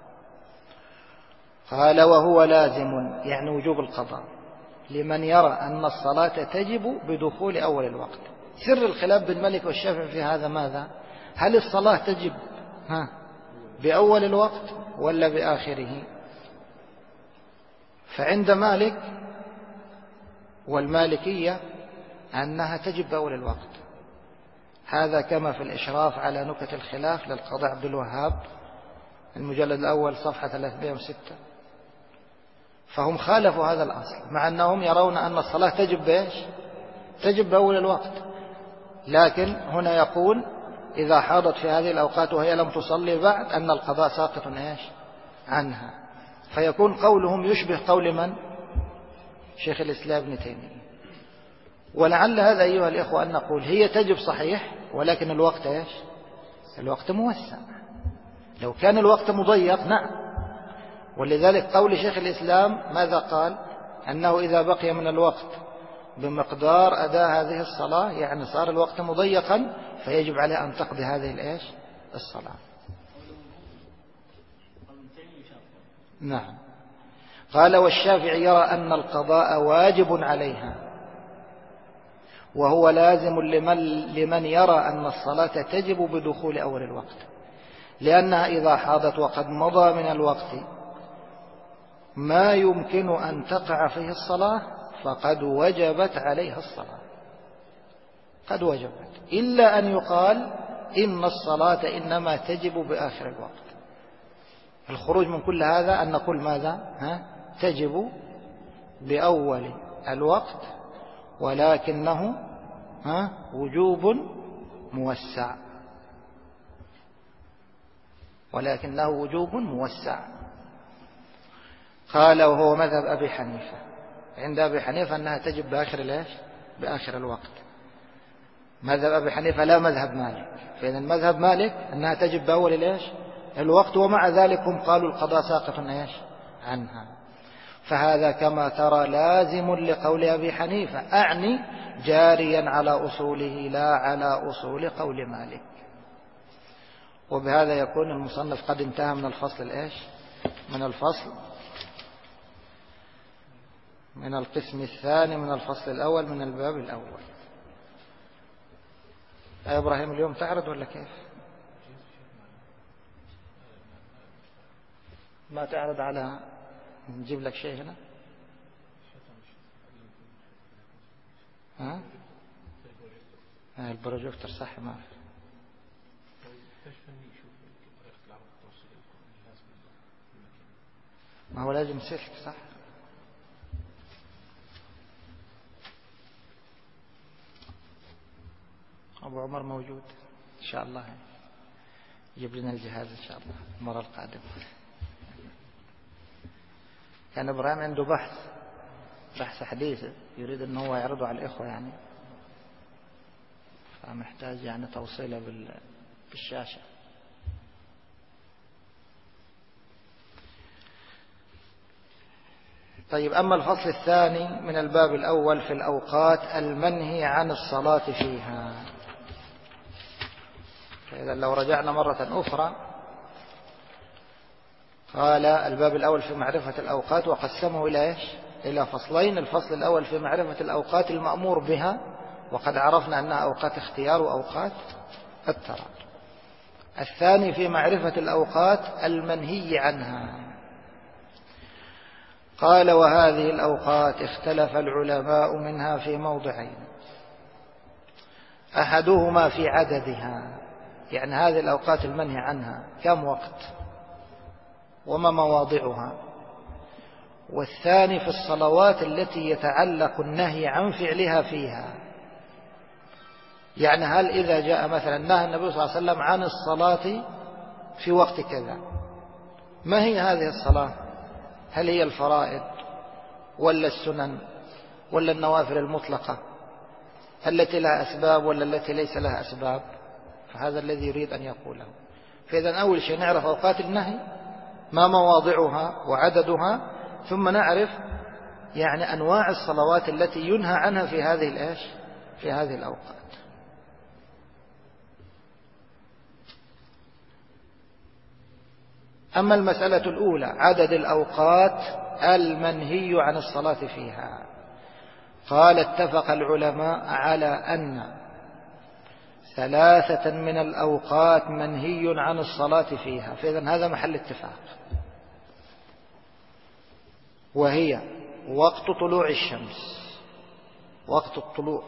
قال وهو لازم، يعني وجوب القضاء، لمن يرى أن الصلاة تجب بدخول أول الوقت. سر الخلاف بين مالك والشافعي في هذا ماذا؟ هل الصلاة تجب بأول الوقت ولا بآخره؟ فعند مالك والمالكية أنها تجب بأول الوقت، هذا كما في الإشراف على نكت الخلاف للقاضي عبد الوهاب المجلد الأول صفحة 306. فهم خالفوا هذا الأصل، مع أنهم يرون أن الصلاة تجب بأول الوقت، لكن هنا يقول إذا حاضت في هذه الأوقات وهي لم تصلي بعد أن القضاء ساقط عنها. فيكون قولهم يشبه قول من؟ شيخ الإسلام ابن تيمية. ولعل هذا أيها الإخوة أن نقول هي تجب صحيح، ولكن الوقت الوقت موسع. لو كان الوقت مضيق نعم، ولذلك قول شيخ الإسلام ماذا قال؟ أنه إذا بقي من الوقت بمقدار أداء هذه الصلاة، يعني صار الوقت مضيقا، فيجب عليه أن تقضي هذه الصلاة. نعم. قال والشافعي يرى أن القضاء واجب عليها، وهو لازم لمن يرى أن الصلاة تجب بدخول أول الوقت، لأنها إذا حاضت وقد مضى من الوقت ما يمكن أن تقع فيه الصلاة فقد وجبت عليها الصلاة، قد وجبت، إلا أن يقال إن الصلاة إنما تجب بآخر الوقت. الخروج من كل هذا أن نقول ماذا؟ تجب بأول الوقت، ولكنه وجوب موسع. قال وهو مذهب أبي حنيفة. عند أبي حنيفة أنها تجب بآخر الوقت. مذهب أبي حنيفة لا مذهب مالك، فإن المذهب مالك أنها تجب بأول الوقت، ومع ذلك هم قالوا القضاء ساقط عنها. فهذا كما ترى لازم لقول أبي حنيفة، أعني جاريا على أصوله لا على أصول قول مالك. وبهذا يكون المصنف قد انتهى من من القسم الثاني من الفصل الأول من الباب الأول. يا إبراهيم اليوم تعرض ولا كيف؟ ما تعرض على نجيب لك شيء هنا؟ البروجيكتور صح ما في. ما هو لازم سلك صح. أبو عمر موجود إن شاء الله، يجيب لنا الجهاز إن شاء الله المرة القادمة. كان إبراهيم عنده بحث حديث يريد أنه هو يعرضه على الإخوة يعني، فمحتاج يعني توصيله بالشاشة. طيب، أما الفصل الثاني من الباب الأول في الأوقات المنهي عن الصلاة فيها، فإذا لو رجعنا مرة أخرى قال الباب الأول في معرفة الأوقات وقسمه إلى فصلين. الفصل الأول في معرفة الأوقات المأمور بها، وقد عرفنا أنها أوقات اختيار وأوقات التراك. الثاني في معرفة الأوقات المنهي عنها. قال وهذه الأوقات اختلف العلماء منها في موضعين، أحدهما في عددها، يعني هذه الأوقات المنهي عنها كم وقت؟ وما مواضعها. والثاني في الصلوات التي يتعلق النهي عن فعلها فيها. يعني هل إذا جاء مثلا نهى النبي صلى الله عليه وسلم عن الصلاة في وقت كذا، ما هي هذه الصلاة؟ هل هي الفرائض ولا السنن ولا النوافل المطلقة التي لها أسباب ولا التي ليس لها أسباب؟ فهذا الذي يريد أن يقوله. فإذا أول شيء نعرف أوقات النهي ما مواضعها وعددها، ثم نعرف يعني أنواع الصلوات التي ينهى عنها في هذه الأوقات. أما المسألة الأولى عدد الأوقات المنهي عن الصلاة فيها، قال اتفق العلماء على أن 3 من الأوقات منهي عن الصلاة فيها، فإذن هذا محل اتفاق. وهي وقت طلوع الشمس، وقت الطلوع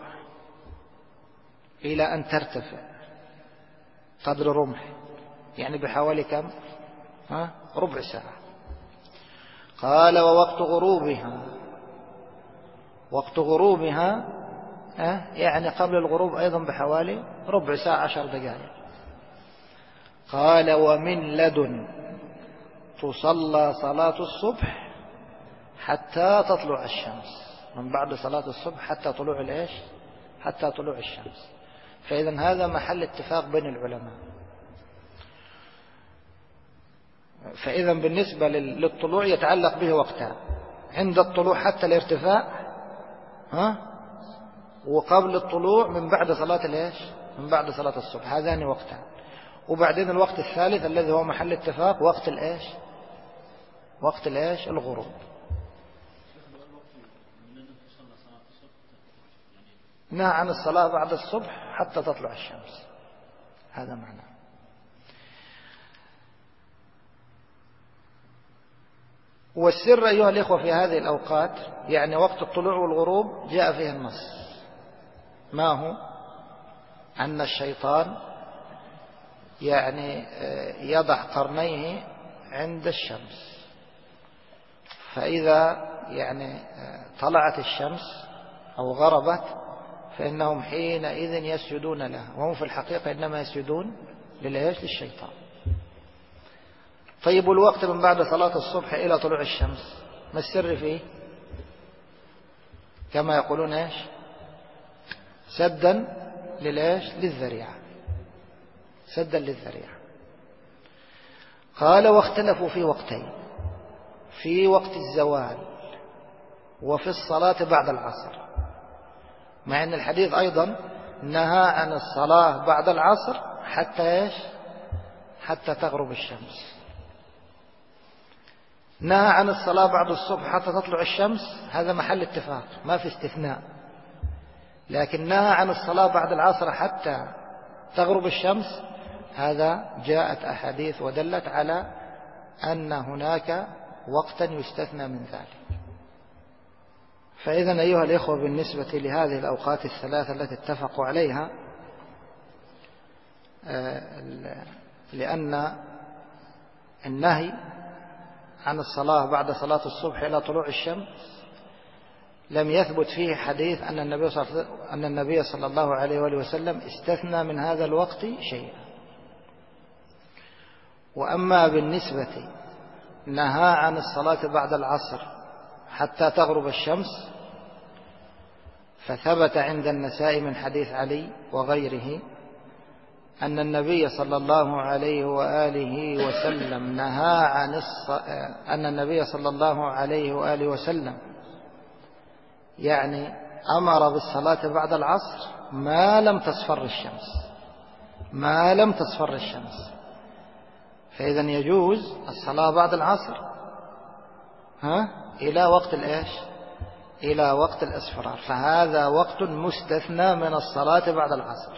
إلى أن ترتفع قدر رمح، يعني بحوالي كم؟ ربع ساعة. قال ووقت غروبها، وقت غروبها يعني قبل الغروب أيضا بحوالي ربع ساعة 10 دقائق. قال ومن لدن تصلى صلاة الصبح حتى تطلع الشمس، من بعد صلاة الصبح حتى طلوع حتى طلوع الشمس. فإذا هذا محل اتفاق بين العلماء. فإذا بالنسبة للطلوع يتعلق به وقتان: عند الطلوع حتى الارتفاع، وقبل الطلوع من بعد صلاة من بعد صلاة الصبح، هذان وقتان. وبعدين الوقت الثالث الذي هو محل اتفاق وقت الغروب. نهى عن الصلاة بعد الصبح حتى تطلع الشمس، هذا معناه. والسر أيها الإخوة في هذه الأوقات، يعني وقت الطلوع والغروب جاء فيه النص، ما هو؟ أن الشيطان يعني يضع قرنيه عند الشمس، فإذا يعني طلعت الشمس أو غربت فإنهم حينئذ يسجدون لها، وهم في الحقيقة إنما يسجدون للشيطان. طيب الوقت من بعد صلاة الصبح إلى طلوع الشمس ما السر فيه؟ كما يقولون سدا للذريعة، سدا للذريعة. قال واختلفوا في وقتين: في وقت الزوال وفي الصلاة بعد العصر، مع أن الحديث أيضا نهى عن الصلاة بعد العصر حتى تغرب الشمس. نهى عن الصلاة بعد الصبح حتى تطلع الشمس، هذا محل اتفاق ما في استثناء. لكن نهى عن الصلاة بعد العصر حتى تغرب الشمس، هذا جاءت أحاديث ودلت على أن هناك وقتا يستثنى من ذلك. فإذا أيها الإخوة بالنسبة لهذه الأوقات الثلاثة التي اتفقوا عليها، لأن النهي عن الصلاة بعد صلاة الصبح إلى طلوع الشمس لم يثبت فيه حديث أن النبي صلى الله عليه وآله وسلم استثنى من هذا الوقت شيئا. وأما بالنسبة نهى عن الصلاة بعد العصر حتى تغرب الشمس، فثبت عند النسائي من حديث علي وغيره أن النبي صلى الله عليه وآله وسلم نهى عن أن النبي صلى الله عليه وآله وسلم يعني أمر بالصلاة بعد العصر ما لم تصفر الشمس. فإذا يجوز الصلاة بعد العصر إلى وقت إلى وقت الإصفرار، فهذا وقت مستثنى من الصلاة بعد العصر.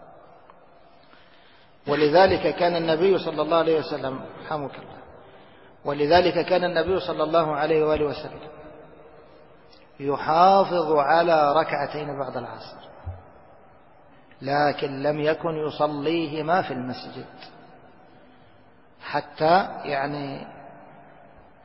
ولذلك كان النبي صلى الله عليه وسلم عليه وسلم يحافظ على ركعتين بعد العصر، لكن لم يكن يصليهما في المسجد حتى يعني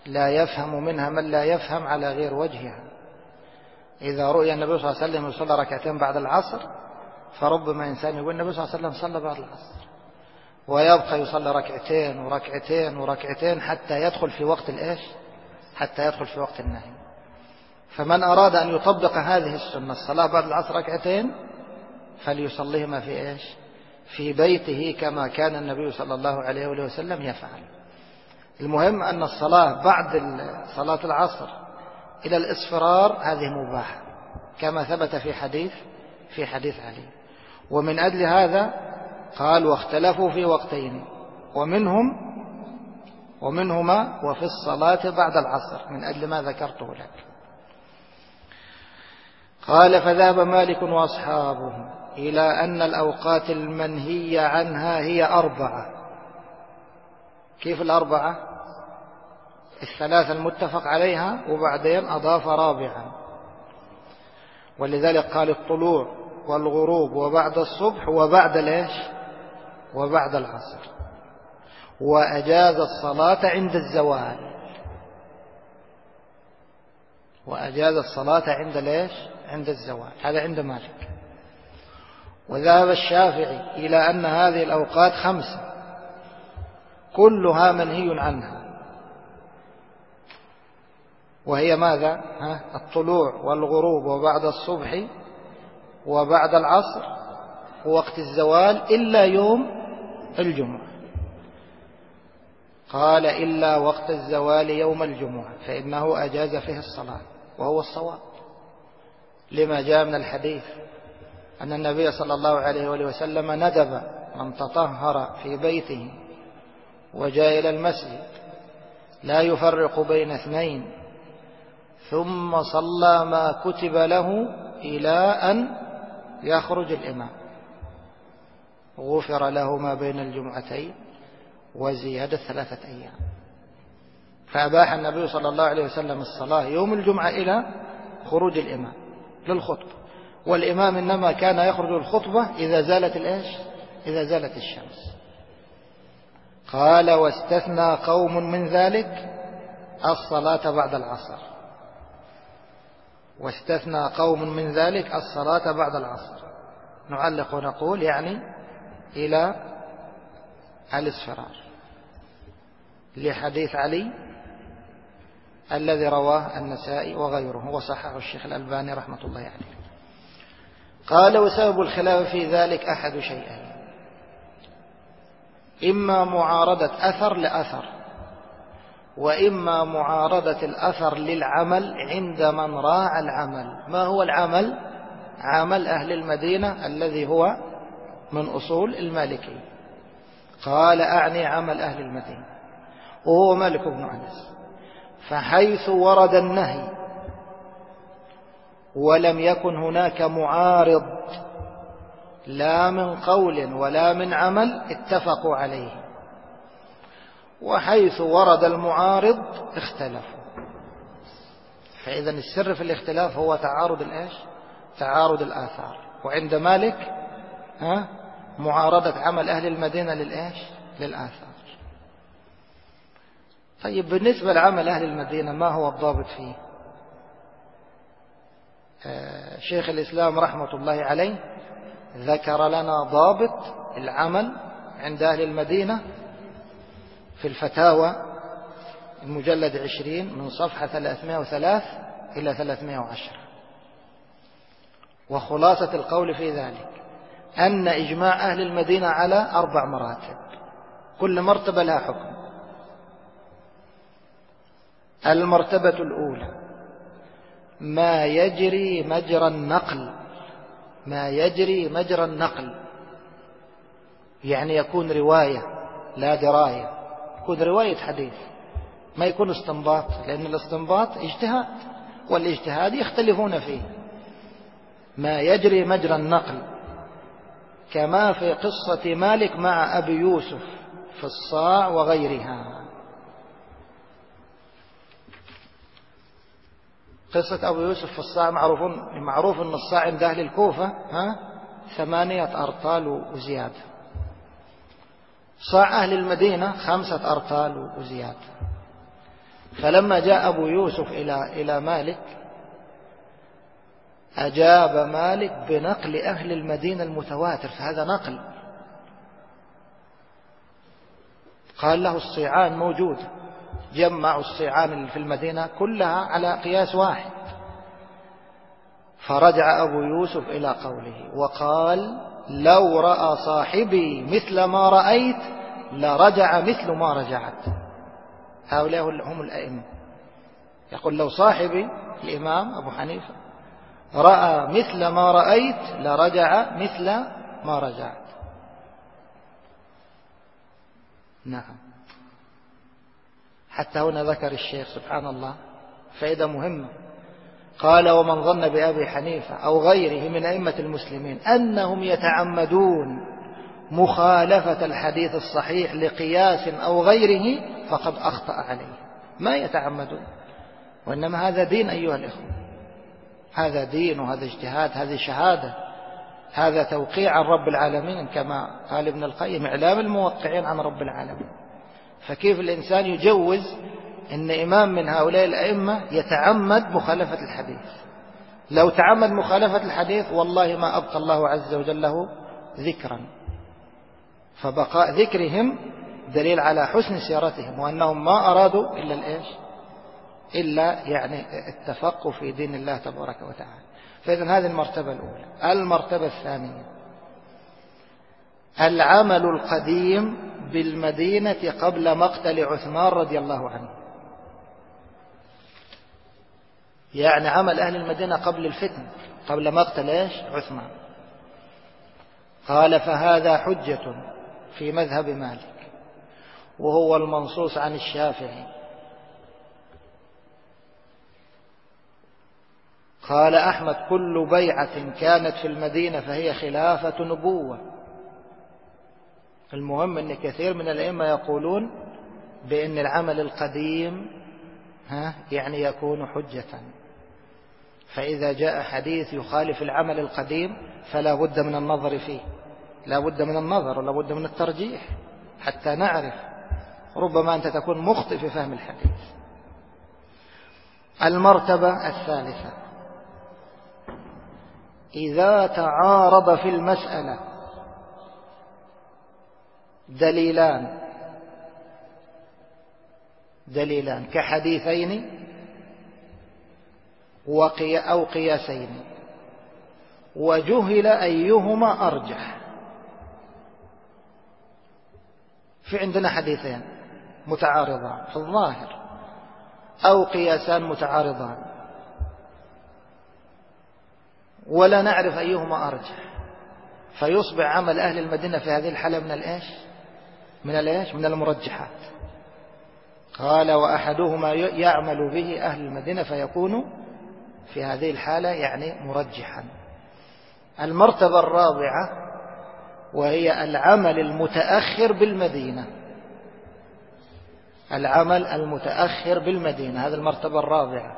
لا يفهم منها من لا يفهم على غير وجهها. إذا رؤي النبي صلى الله عليه وسلم يصلي ركعتين بعد العصر، فربما إنسان يقول النبي صلى الله عليه وسلم صلى بعد العصر، ويبقى يصلي ركعتين وركعتين وركعتين حتى يدخل في وقت الإيش؟ حتى يدخل في وقت النهي. فمن أراد أن يطبق هذه السنة الصلاة بعد العصر ركعتين فليصليهما في إيش؟ في بيته كما كان النبي صلى الله عليه وسلم يفعل. المهم أن الصلاة بعد صلاة العصر إلى الإصفرار هذه مباحة كما ثبت في حديث علي. ومن أجل هذا قال واختلفوا في وقتين ومنهما وفي الصلاة بعد العصر، من أجل ما ذكرته لك. قال فذهب مالك وأصحابه إلى أن الأوقات المنهية عنها هي 4. كيف 4؟ 3 المتفق عليها وبعدين أضاف 4، ولذلك قال الطلوع والغروب وبعد الصبح وبعد الإيش؟ وبعد العصر. وأجاز الصلاة عند الزوال، وأجاز الصلاة عند الإيش؟ عند الزوال. هذا عند مالك. وذهب الشافعي إلى أن هذه الأوقات 5 كلها منهي عنها، وهي ماذا؟ الطلوع والغروب وبعد الصبح وبعد العصر ووقت الزوال إلا يوم الجمعة. قال إلا وقت الزوال يوم الجمعة فإنه أجاز فيه الصلاة، وهو الصواب لما جاء من الحديث أن النبي صلى الله عليه وسلم ندب من تطهر في بيته وجاء إلى المسجد لا يفرق بين 2 ثم صلى ما كتب له إلى أن يخرج الإمام غفر له ما بين الجمعتين وزيادة 3 أيام. فأباح النبي صلى الله عليه وسلم الصلاة يوم الجمعة إلى خروج الإمام للخطبة، والإمام إنما كان يخرج الخطبة إذا زالت الإيش؟ إذا زالت الشمس. قال واستثنى قوم من ذلك الصلاة بعد العصر، واستثنى قوم من ذلك الصلاة بعد العصر. نعلق ونقول يعني إلى الاصفرار لحديث علي الذي رواه النسائي وغيره وصححه الشيخ الألباني رحمة الله عليه. قال وسبب الخلاف في ذلك أحد شيئين: إما معارضة أثر لأثر، وإما معارضة الأثر للعمل عند من راعى العمل. ما هو العمل؟ عمل أهل المدينة الذي هو من أصول المالكي. قال أعني عمل أهل المدينة وهو مالك بن أنس. فحيث ورد النهي ولم يكن هناك معارض لا من قول ولا من عمل اتفقوا عليه، وحيث ورد المعارض اختلفوا. فإذا السر في الاختلاف هو تعارض الإيش؟ تعارض الآثار. وعند مالك معارضة عمل أهل المدينة للإيش؟ للآثار. طيب بالنسبة لعمل أهل المدينة ما هو الضابط فيه؟ شيخ الإسلام رحمة الله عليه ذكر لنا ضابط العمل عند أهل المدينة في الفتاوى المجلد 20 من صفحة 303 إلى 310. وخلاصة القول في ذلك أن إجماع أهل المدينة على 4 مراتب، كل مرتبة لها حكم. المرتبة الأولى ما يجري مجرى النقل، ما يجري مجرى النقل يعني يكون رواية لا دراية، يكون رواية حديث، ما يكون استنباط، لأن الاستنباط اجتهاد والاجتهاد يختلفون فيه. ما يجري مجرى النقل كما في قصة مالك مع أبي يوسف في الصاع وغيرها. قصة أبو يوسف في الصاع معروف أن الصاع عند أهل الكوفة 8 أرطال وزيادة. صاع أهل المدينة 5 أرطال وزيادة. فلما جاء أبو يوسف إلى مالك أجاب مالك بنقل أهل المدينة المتواتر، فهذا نقل. قال له الصيعان موجودة، جمعوا الصيعان اللي في المدينة كلها على قياس واحد. فرجع أبو يوسف إلى قوله وقال لو رأى صاحبي مثل ما رأيت لرجع مثل ما رجعت. هؤلاء هم الأئمة. يقول لو صاحبي الإمام أبو حنيفة رأى مثل ما رأيت لرجع مثل ما رجعت. نعم. حتى هنا ذكر الشيخ سبحان الله فائدة مهمة. قال ومن ظن بأبي حنيفة أو غيره من أئمة المسلمين أنهم يتعمدون مخالفة الحديث الصحيح لقياس أو غيره فقد أخطأ عليه. ما يتعمدون، وإنما هذا دين أيها الإخوة، هذا دين وهذا اجتهاد، هذه شهادة، هذا توقيع عن رب العالمين كما قال ابن القيم إعلام الموقعين عن رب العالمين. فكيف الإنسان يجوز أن إمام من هؤلاء الأئمة يتعمد مخالفة الحديث؟ لو تعمد مخالفة الحديث والله ما أبقى الله عز وجل له ذكرا. فبقاء ذكرهم دليل على حسن سيرتهم وأنهم ما أرادوا إلا الإيش؟ إلا يعني التفقه في دين الله تبارك وتعالى. فإذن هذه المرتبة الأولى. المرتبة الثانية العمل القديم بالمدينة قبل مقتل عثمان رضي الله عنه، يعني عمل أهل المدينة قبل الفتن، قبل مقتل إيش؟ عثمان. قال فهذا حجة في مذهب مالك وهو المنصوص عن الشافعي. قال أحمد كل بيعة كانت في المدينة فهي خلافة نبوة. المهم أن كثير من الأئمة يقولون بأن العمل القديم يعني يكون حجة. فإذا جاء حديث يخالف العمل القديم فلا بد من النظر فيه، لا بد من النظر ولا بد من الترجيح حتى نعرف. ربما أنت تكون مخطئ في فهم الحديث. المرتبة الثالثة إذا تعارض في المسألة دليلان كحديثين أو قياسين وجهل أيهما أرجح. في عندنا حديثين متعارضان في الظاهر أو قياسان متعارضان ولا نعرف أيهما أرجح، فيصبح عمل أهل المدينة في هذه الحالة من المرجحات. قال وأحدهما يعمل به أهل المدينة فيكون في هذه الحالة يعني مرجحا. المرتبة الرابعة وهي العمل المتأخر بالمدينة، العمل المتأخر بالمدينة، هذه المرتبة الرابعة.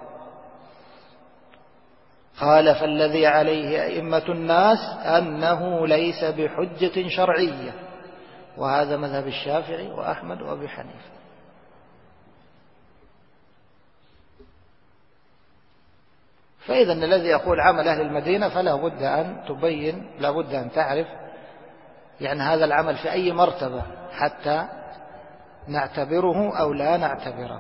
قال فالذي عليه أئمة الناس أنه ليس بحجة شرعية، وهذا مذهب الشافعي وأحمد وأبي حنيفة. فإذا الذي يقول عمل أهل المدينة فلا بد أن تبين، لا بد أن تعرف يعني هذا العمل في أي مرتبة حتى نعتبره أو لا نعتبره.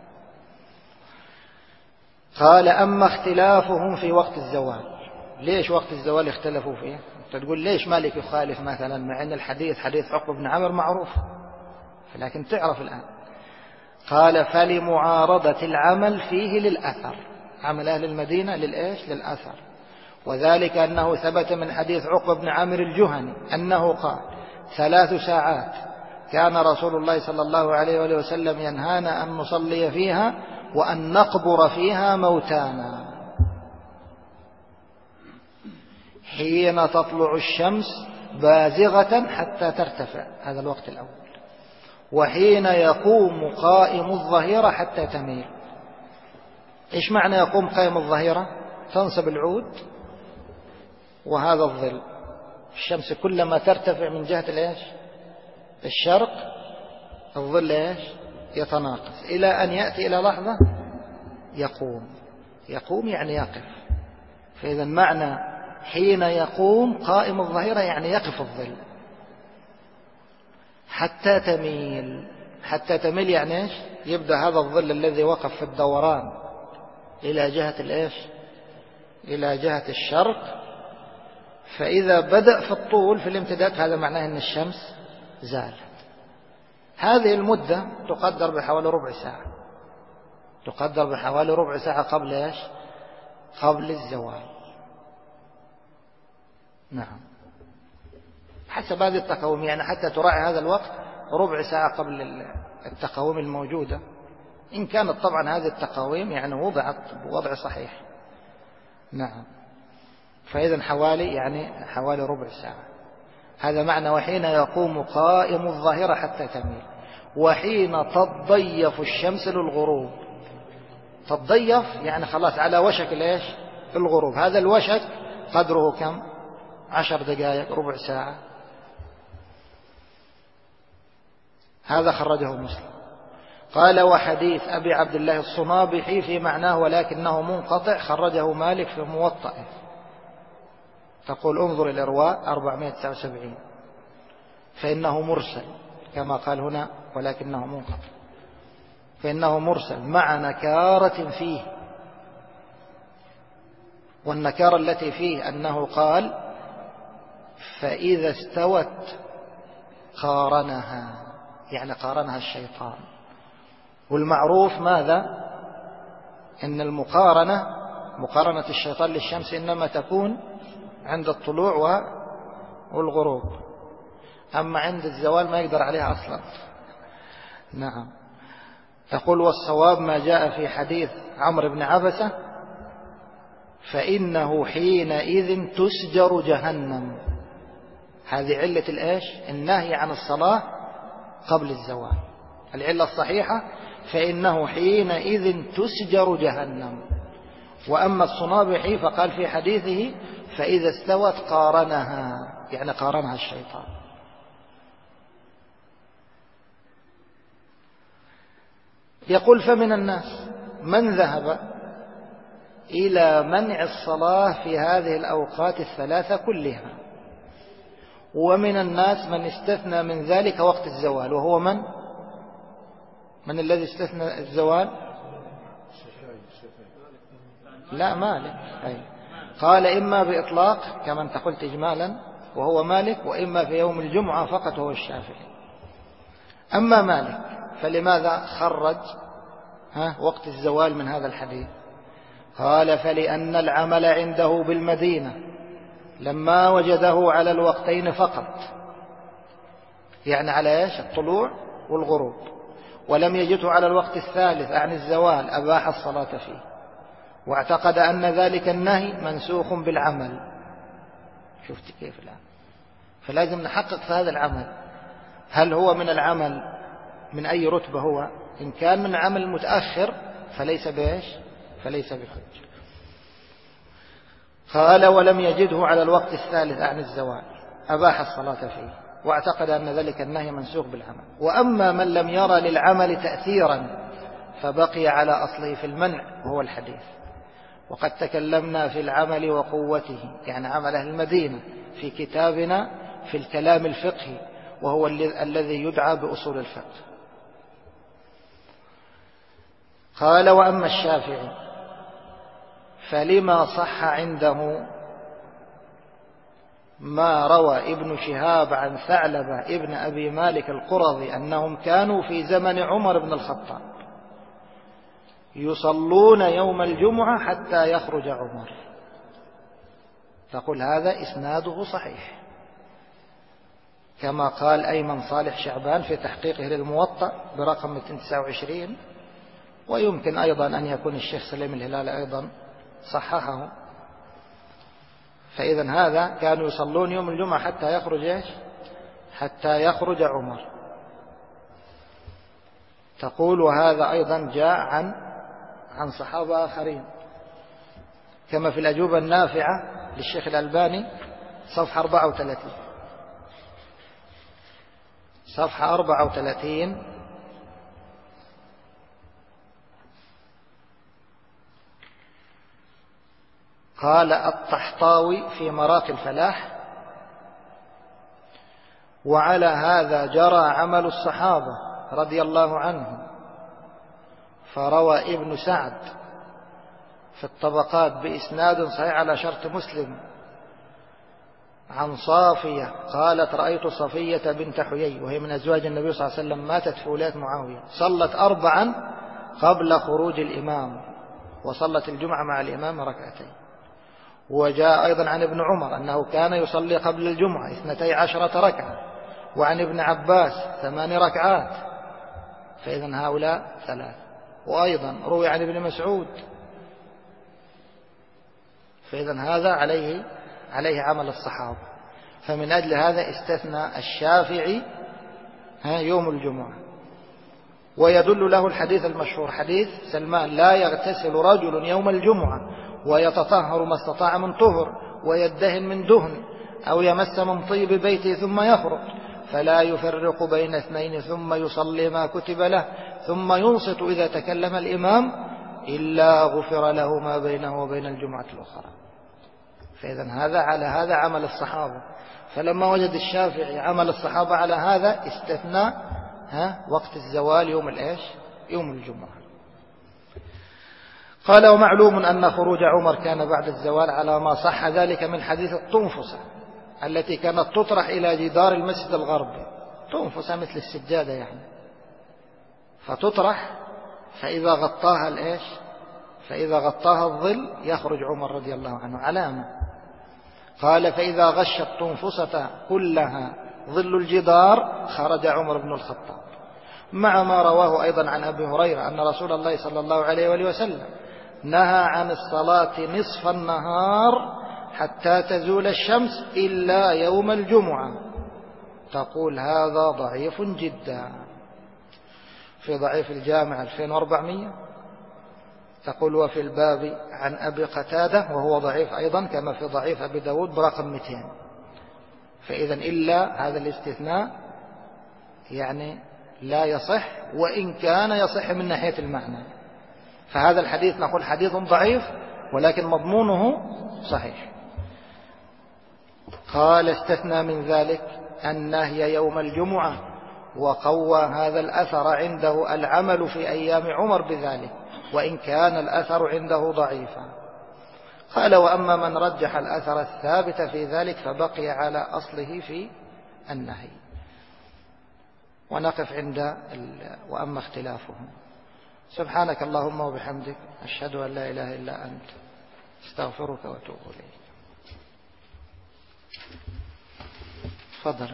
قال أما اختلافهم في وقت الزوال، ليش وقت الزوال اختلفوا فيه؟ تقول ليش مالك يخالف مثلا مع أن الحديث حديث عقبة بن عامر معروف، لكن تعرف الآن. قال فلمعارضة العمل فيه للأثر، عمل أهل المدينة للأثر، وذلك أنه ثبت من حديث عقبة بن عامر الجهني أنه قال 3 ساعات كان رسول الله صلى الله عليه وآله وسلم ينهانا أن نصلي فيها وأن نقبر فيها موتانا، حين تطلع الشمس بازغة حتى ترتفع، هذا الوقت الأول، وحين يقوم قائم الظهيرة حتى تميل. إيش معنى يقوم قائم الظهيرة؟ تنصب العود وهذا الظل، الشمس كلما ترتفع من جهة الشرق الظل يتناقص إلى أن يأتي إلى لحظة يقوم يعني يقف. فإذا معنى حين يقوم قائم الظهيرة يعني يقف الظل حتى تميل يعني إيش؟ يبدأ هذا الظل الذي وقف في الدوران إلى جهة الإيش؟ إلى جهة الشرق. فإذا بدأ في الطول في الامتداد هذا معناه أن الشمس زالت. هذه المدة تقدر بحوالي ربع ساعة قبل إيش؟ قبل الزوال. نعم، حسب هذه التقويم، يعني حتى تراعي هذا الوقت ربع ساعة قبل التقويم الموجودة، إن كانت طبعا هذه التقويم يعني وضعت بوضع صحيح. نعم، فإذا حوالي ربع ساعة. هذا معنى وحين يقوم قائم الظهيرة حتى تميل، وحين تضيف الشمس للغروب. تضيف يعني خلاص على وشك الإيش؟ الغروب. هذا الوشك قدره كم؟ 10 دقائق، ربع ساعة. هذا خرجه مسلم. قال وحديث أبي عبد الله الصنابحي في معناه ولكنه منقطع خرجه مالك في موطئه. تقول انظر الإرواء 479، فإنه مرسل كما قال هنا ولكنه منقطع، فإنه مرسل مع نكارة فيه. والنكارة التي فيه أنه قال فإذا استوت قارنها، يعني قارنها الشيطان. والمعروف ماذا؟ إن مقارنة الشيطان للشمس إنما تكون عند الطلوع والغروب، أما عند الزوال ما يقدر عليها أصلا. نعم. يقول والصواب ما جاء في حديث عمرو بن عبسة فإنه حينئذ تسجر جهنم. هذه علة الإيش؟ النهي عن الصلاة قبل الزوال. العلة الصحيحة فإنه حينئذ تسجر جهنم. وأما الصنابحي فقال في حديثه فإذا استوت قارنها، يعني قارنها الشيطان. يقول فمن الناس من ذهب إلى منع الصلاة في هذه الأوقات الثلاثة كلها، ومن الناس من استثنى من ذلك وقت الزوال. وهو من الذي استثنى الزوال؟ لا، مالك. قال إما بإطلاق كما أنت قلت إجمالا وهو مالك، وإما في يوم الجمعة فقط وهو الشافعي. أما مالك فلماذا خرج وقت الزوال من هذا الحديث؟ قال فلأن العمل عنده بالمدينة لما وجده على الوقتين فقط، يعني على إيش؟ الطلوع والغروب، ولم يجده على الوقت الثالث عن الزوال أباح الصلاة فيه، واعتقد أن ذلك النهي منسوخ بالعمل. شفت كيف الآن؟ فلازم نحقق في هذا العمل، هل هو من العمل من أي رتبة هو؟ إن كان من عمل متأخر فليس بإيش؟ فليس بحج. قال ولم يجده على الوقت الثالث عن الزوال أباح الصلاة فيه، واعتقد أن ذلك النهي منسوخ بالعمل. وأما من لم يرى للعمل تأثيرا فبقي على أصله في المنع وهو الحديث. وقد تكلمنا في العمل وقوته، يعني عمل أهل المدينة، في كتابنا في الكلام الفقهي، وهو الذي يدعى بأصول الفقه. قال وأما الشافعي فلما صح عنده ما روى ابن شهاب عن ثعلبة ابن أبي مالك القرظي أنهم كانوا في زمن عمر بن الخطاب يصلون يوم الجمعة حتى يخرج عمر. تقول هذا إسناده صحيح، كما قال أيمن صالح شعبان في تحقيقه للموطأ برقم 229. ويمكن أيضا أن يكون الشيخ سليم الهلال أيضا صححه. فإذا هذا كانوا يصلون يوم الجمعة حتى يخرج إيش؟ حتى يخرج عمر. تقول وهذا أيضا جاء عن صحابة آخرين، كما في الأجوبة النافعة للشيخ الألباني صفحة 34. صفحة 34 قال الطحطاوي في مراقي الفلاح: وعلى هذا جرى عمل الصحابة رضي الله عنهم. فروى ابن سعد في الطبقات بإسناد صحيح على شرط مسلم عن صافية قالت: رأيت صفية بنت حيي وهي من أزواج النبي صلى الله عليه وسلم، ماتت في ولاية معاوية، صلت 4 قبل خروج الإمام، وصلت الجمعة مع الإمام 2. وجاء أيضا عن ابن عمر أنه كان يصلي قبل الجمعة 12 ركعة، وعن ابن عباس 8 ركعات، فإذن هؤلاء 3. وأيضا روي عن ابن مسعود، فإذن هذا عليه عمل الصحابة. فمن أجل هذا استثنى الشافعي يوم الجمعة. ويدل له الحديث المشهور حديث سلمان: لا يغتسل رجل يوم الجمعة ويتطهر ما استطاع من طهر ويدهن من دهن أو يمس من طيب بيته ثم يخرج، فلا يفرق بين 2 ثم يصلي ما كتب له ثم ينصت إذا تكلم الإمام إلا غفر له ما بينه وبين الجمعة الأخرى. فإذن هذا عمل الصحابة. فلما وجد الشافعي عمل الصحابة على هذا استثنى وقت الزوال يوم الجمعة. قال: ومعلوم أن خروج عمر كان بعد الزوال على ما صح ذلك من حديث الطنفسة التي كانت تطرح إلى جدار المسجد الغربي. طنفسة مثل السجادة يعني، فتطرح فإذا غطاها الظل يخرج عمر رضي الله عنه علامة. قال: فإذا غش الطنفسة كلها ظل الجدار خرج عمر بن الخطاب، مع ما رواه أيضا عن أبي هريرة أن رسول الله صلى الله عليه وآله وسلم نهى عن الصلاة نصف النهار حتى تزول الشمس إلا يوم الجمعة. تقول هذا ضعيف جدا. في ضعيف الجامع 2400. تقول: وفي الباب عن أبي قتادة وهو ضعيف أيضا كما في ضعيف أبي داود برقم 200. فإذا إلا هذا الاستثناء يعني لا يصح، وإن كان يصح من ناحية المعنى. فهذا الحديث نقول حديث ضعيف ولكن مضمونه صحيح. قال: استثنى من ذلك النهي يوم الجمعة، وقوى هذا الأثر عنده العمل في أيام عمر بذلك، وإن كان الأثر عنده ضعيفا. قال: وأما من رجح الأثر الثابت في ذلك فبقي على أصله في النهي. ونقف عند وأما اختلافهم. سبحانك اللهم وبحمدك، أشهد أن لا إله إلا أنت، استغفرك وأتوب إليك. تفضل.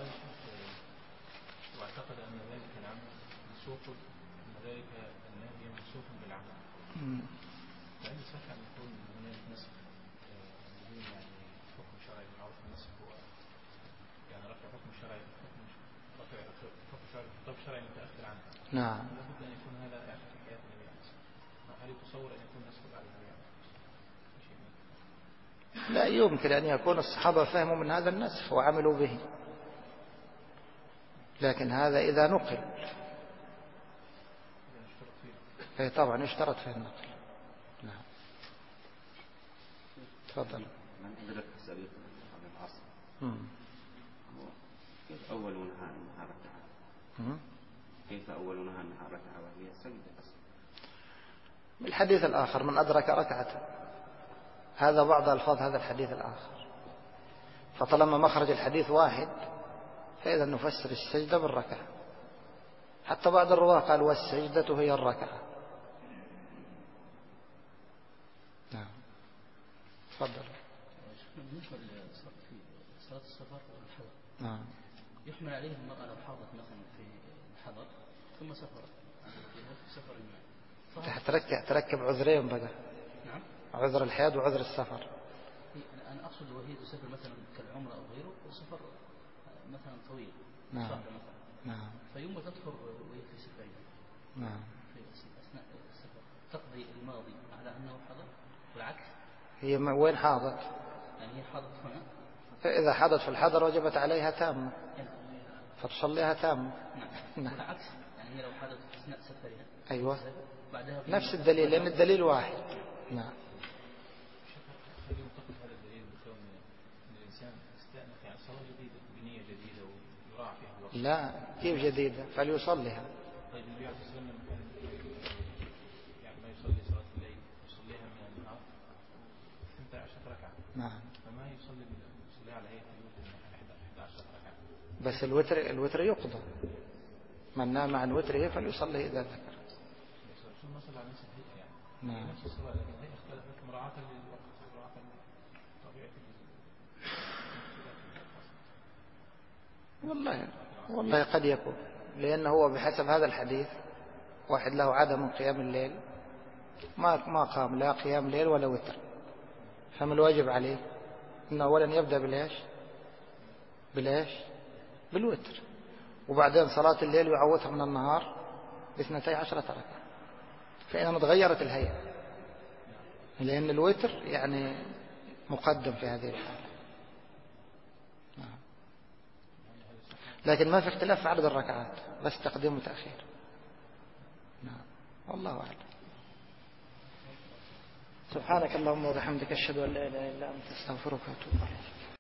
واعتقد أن ذلك العمل منسوخ، أن ذلك النهي منسوخ بالعمل. فهل صح أن يكون هناك نسخ بدون يعني حكم شرعي؟ معروف النسخ هو يعني رفع حكم شرعي حكم شرعي متأخر عنه. نعم. لابد أن يكون هذا يعني في حياة النبي عليه الصلاة والسلام. هل يتصور أن يكون نسخ بعد النبي عليه الصلاة والسلام؟ لا يمكن أن يكون الصحابة فهموا من هذا النسخ وعملوا به، لكن هذا إذا نقل طبعا يشترط فيه النقل. نعم. تفضل. من أدرك سبيل من العصر كيف أول نهى أنها ركعة؟ كيف أول نهى أنها ركعة وهي سجدة أصلا؟ من الحديث الآخر: من أدرك ركعة. هذا بعض ألفاظ هذا الحديث الآخر. فطالما مخرج الحديث واحد فإذا نفسر السجدة بالركعة. حتى بعض الرواة قال: والسجدة هي الركعة. نعم. تفضل. بالنسبة لصلاة السفر والحضر، نعم، يحمل عليه المرأة لو حاضت مثلا في الحضر ثم سفرت في سفر ما تركب عذرين بقى. نعم. عذر الحياة وعذر السفر. أنا أقصد وهي تسافر مثلا كالعمرة أو غيره وسفر مثلا طويل. نعم. مثلا. نعم. فيوم تذكر وهي في سفرها. نعم. في أثناء السفر تقضي الماضي على أنه حضر والعكس. هي وين حاضت؟ يعني هي حاضت هنا. فإذا حاضت في الحضر وجبت عليها تامة فتصليها تامة. نعم. والعكس يعني هي لو حاضت أثناء سفرها. أيوة. بعدها نفس الدليل، لأن الدليل واحد. نعم. لا كيف جديدة؟ فليصليها. طيب النبي عليه الصلاة والسلام كان يعني ما يصلي صلاة الليل يصليها من النهار 12 ركعة. نعم. فما يصليها على هيئة الوتر 11 ركعة. بس الوتر يقضى. من نام عن وتره فليصلي إذا ذكر. ثم صلى على نفس الهيئة يعني. نعم. نفس الصلاة لكن الهيئة اختلفت مراعاة للوقت مراعاة لطبيعة والله قد يكون، لأنه هو بحسب هذا الحديث واحد له عدم قيام الليل ما قام لا قيام ليل ولا وتر، فما الواجب عليه؟ إنه أولا يبدأ بالوتر، وبعدين صلاة الليل يعوضها من النهار ب12 ركعة، فإنما تغيرت الهيئة، لأن الوتر يعني مقدم في هذه الحالة. لكن ما في اختلاف في عدد الركعات، بس تقديم وتأخير. نعم والله أعلم. سبحانك اللهم وبحمدك أشهد أن لا إله إلا أنت أستغفرك وأتوب إليك.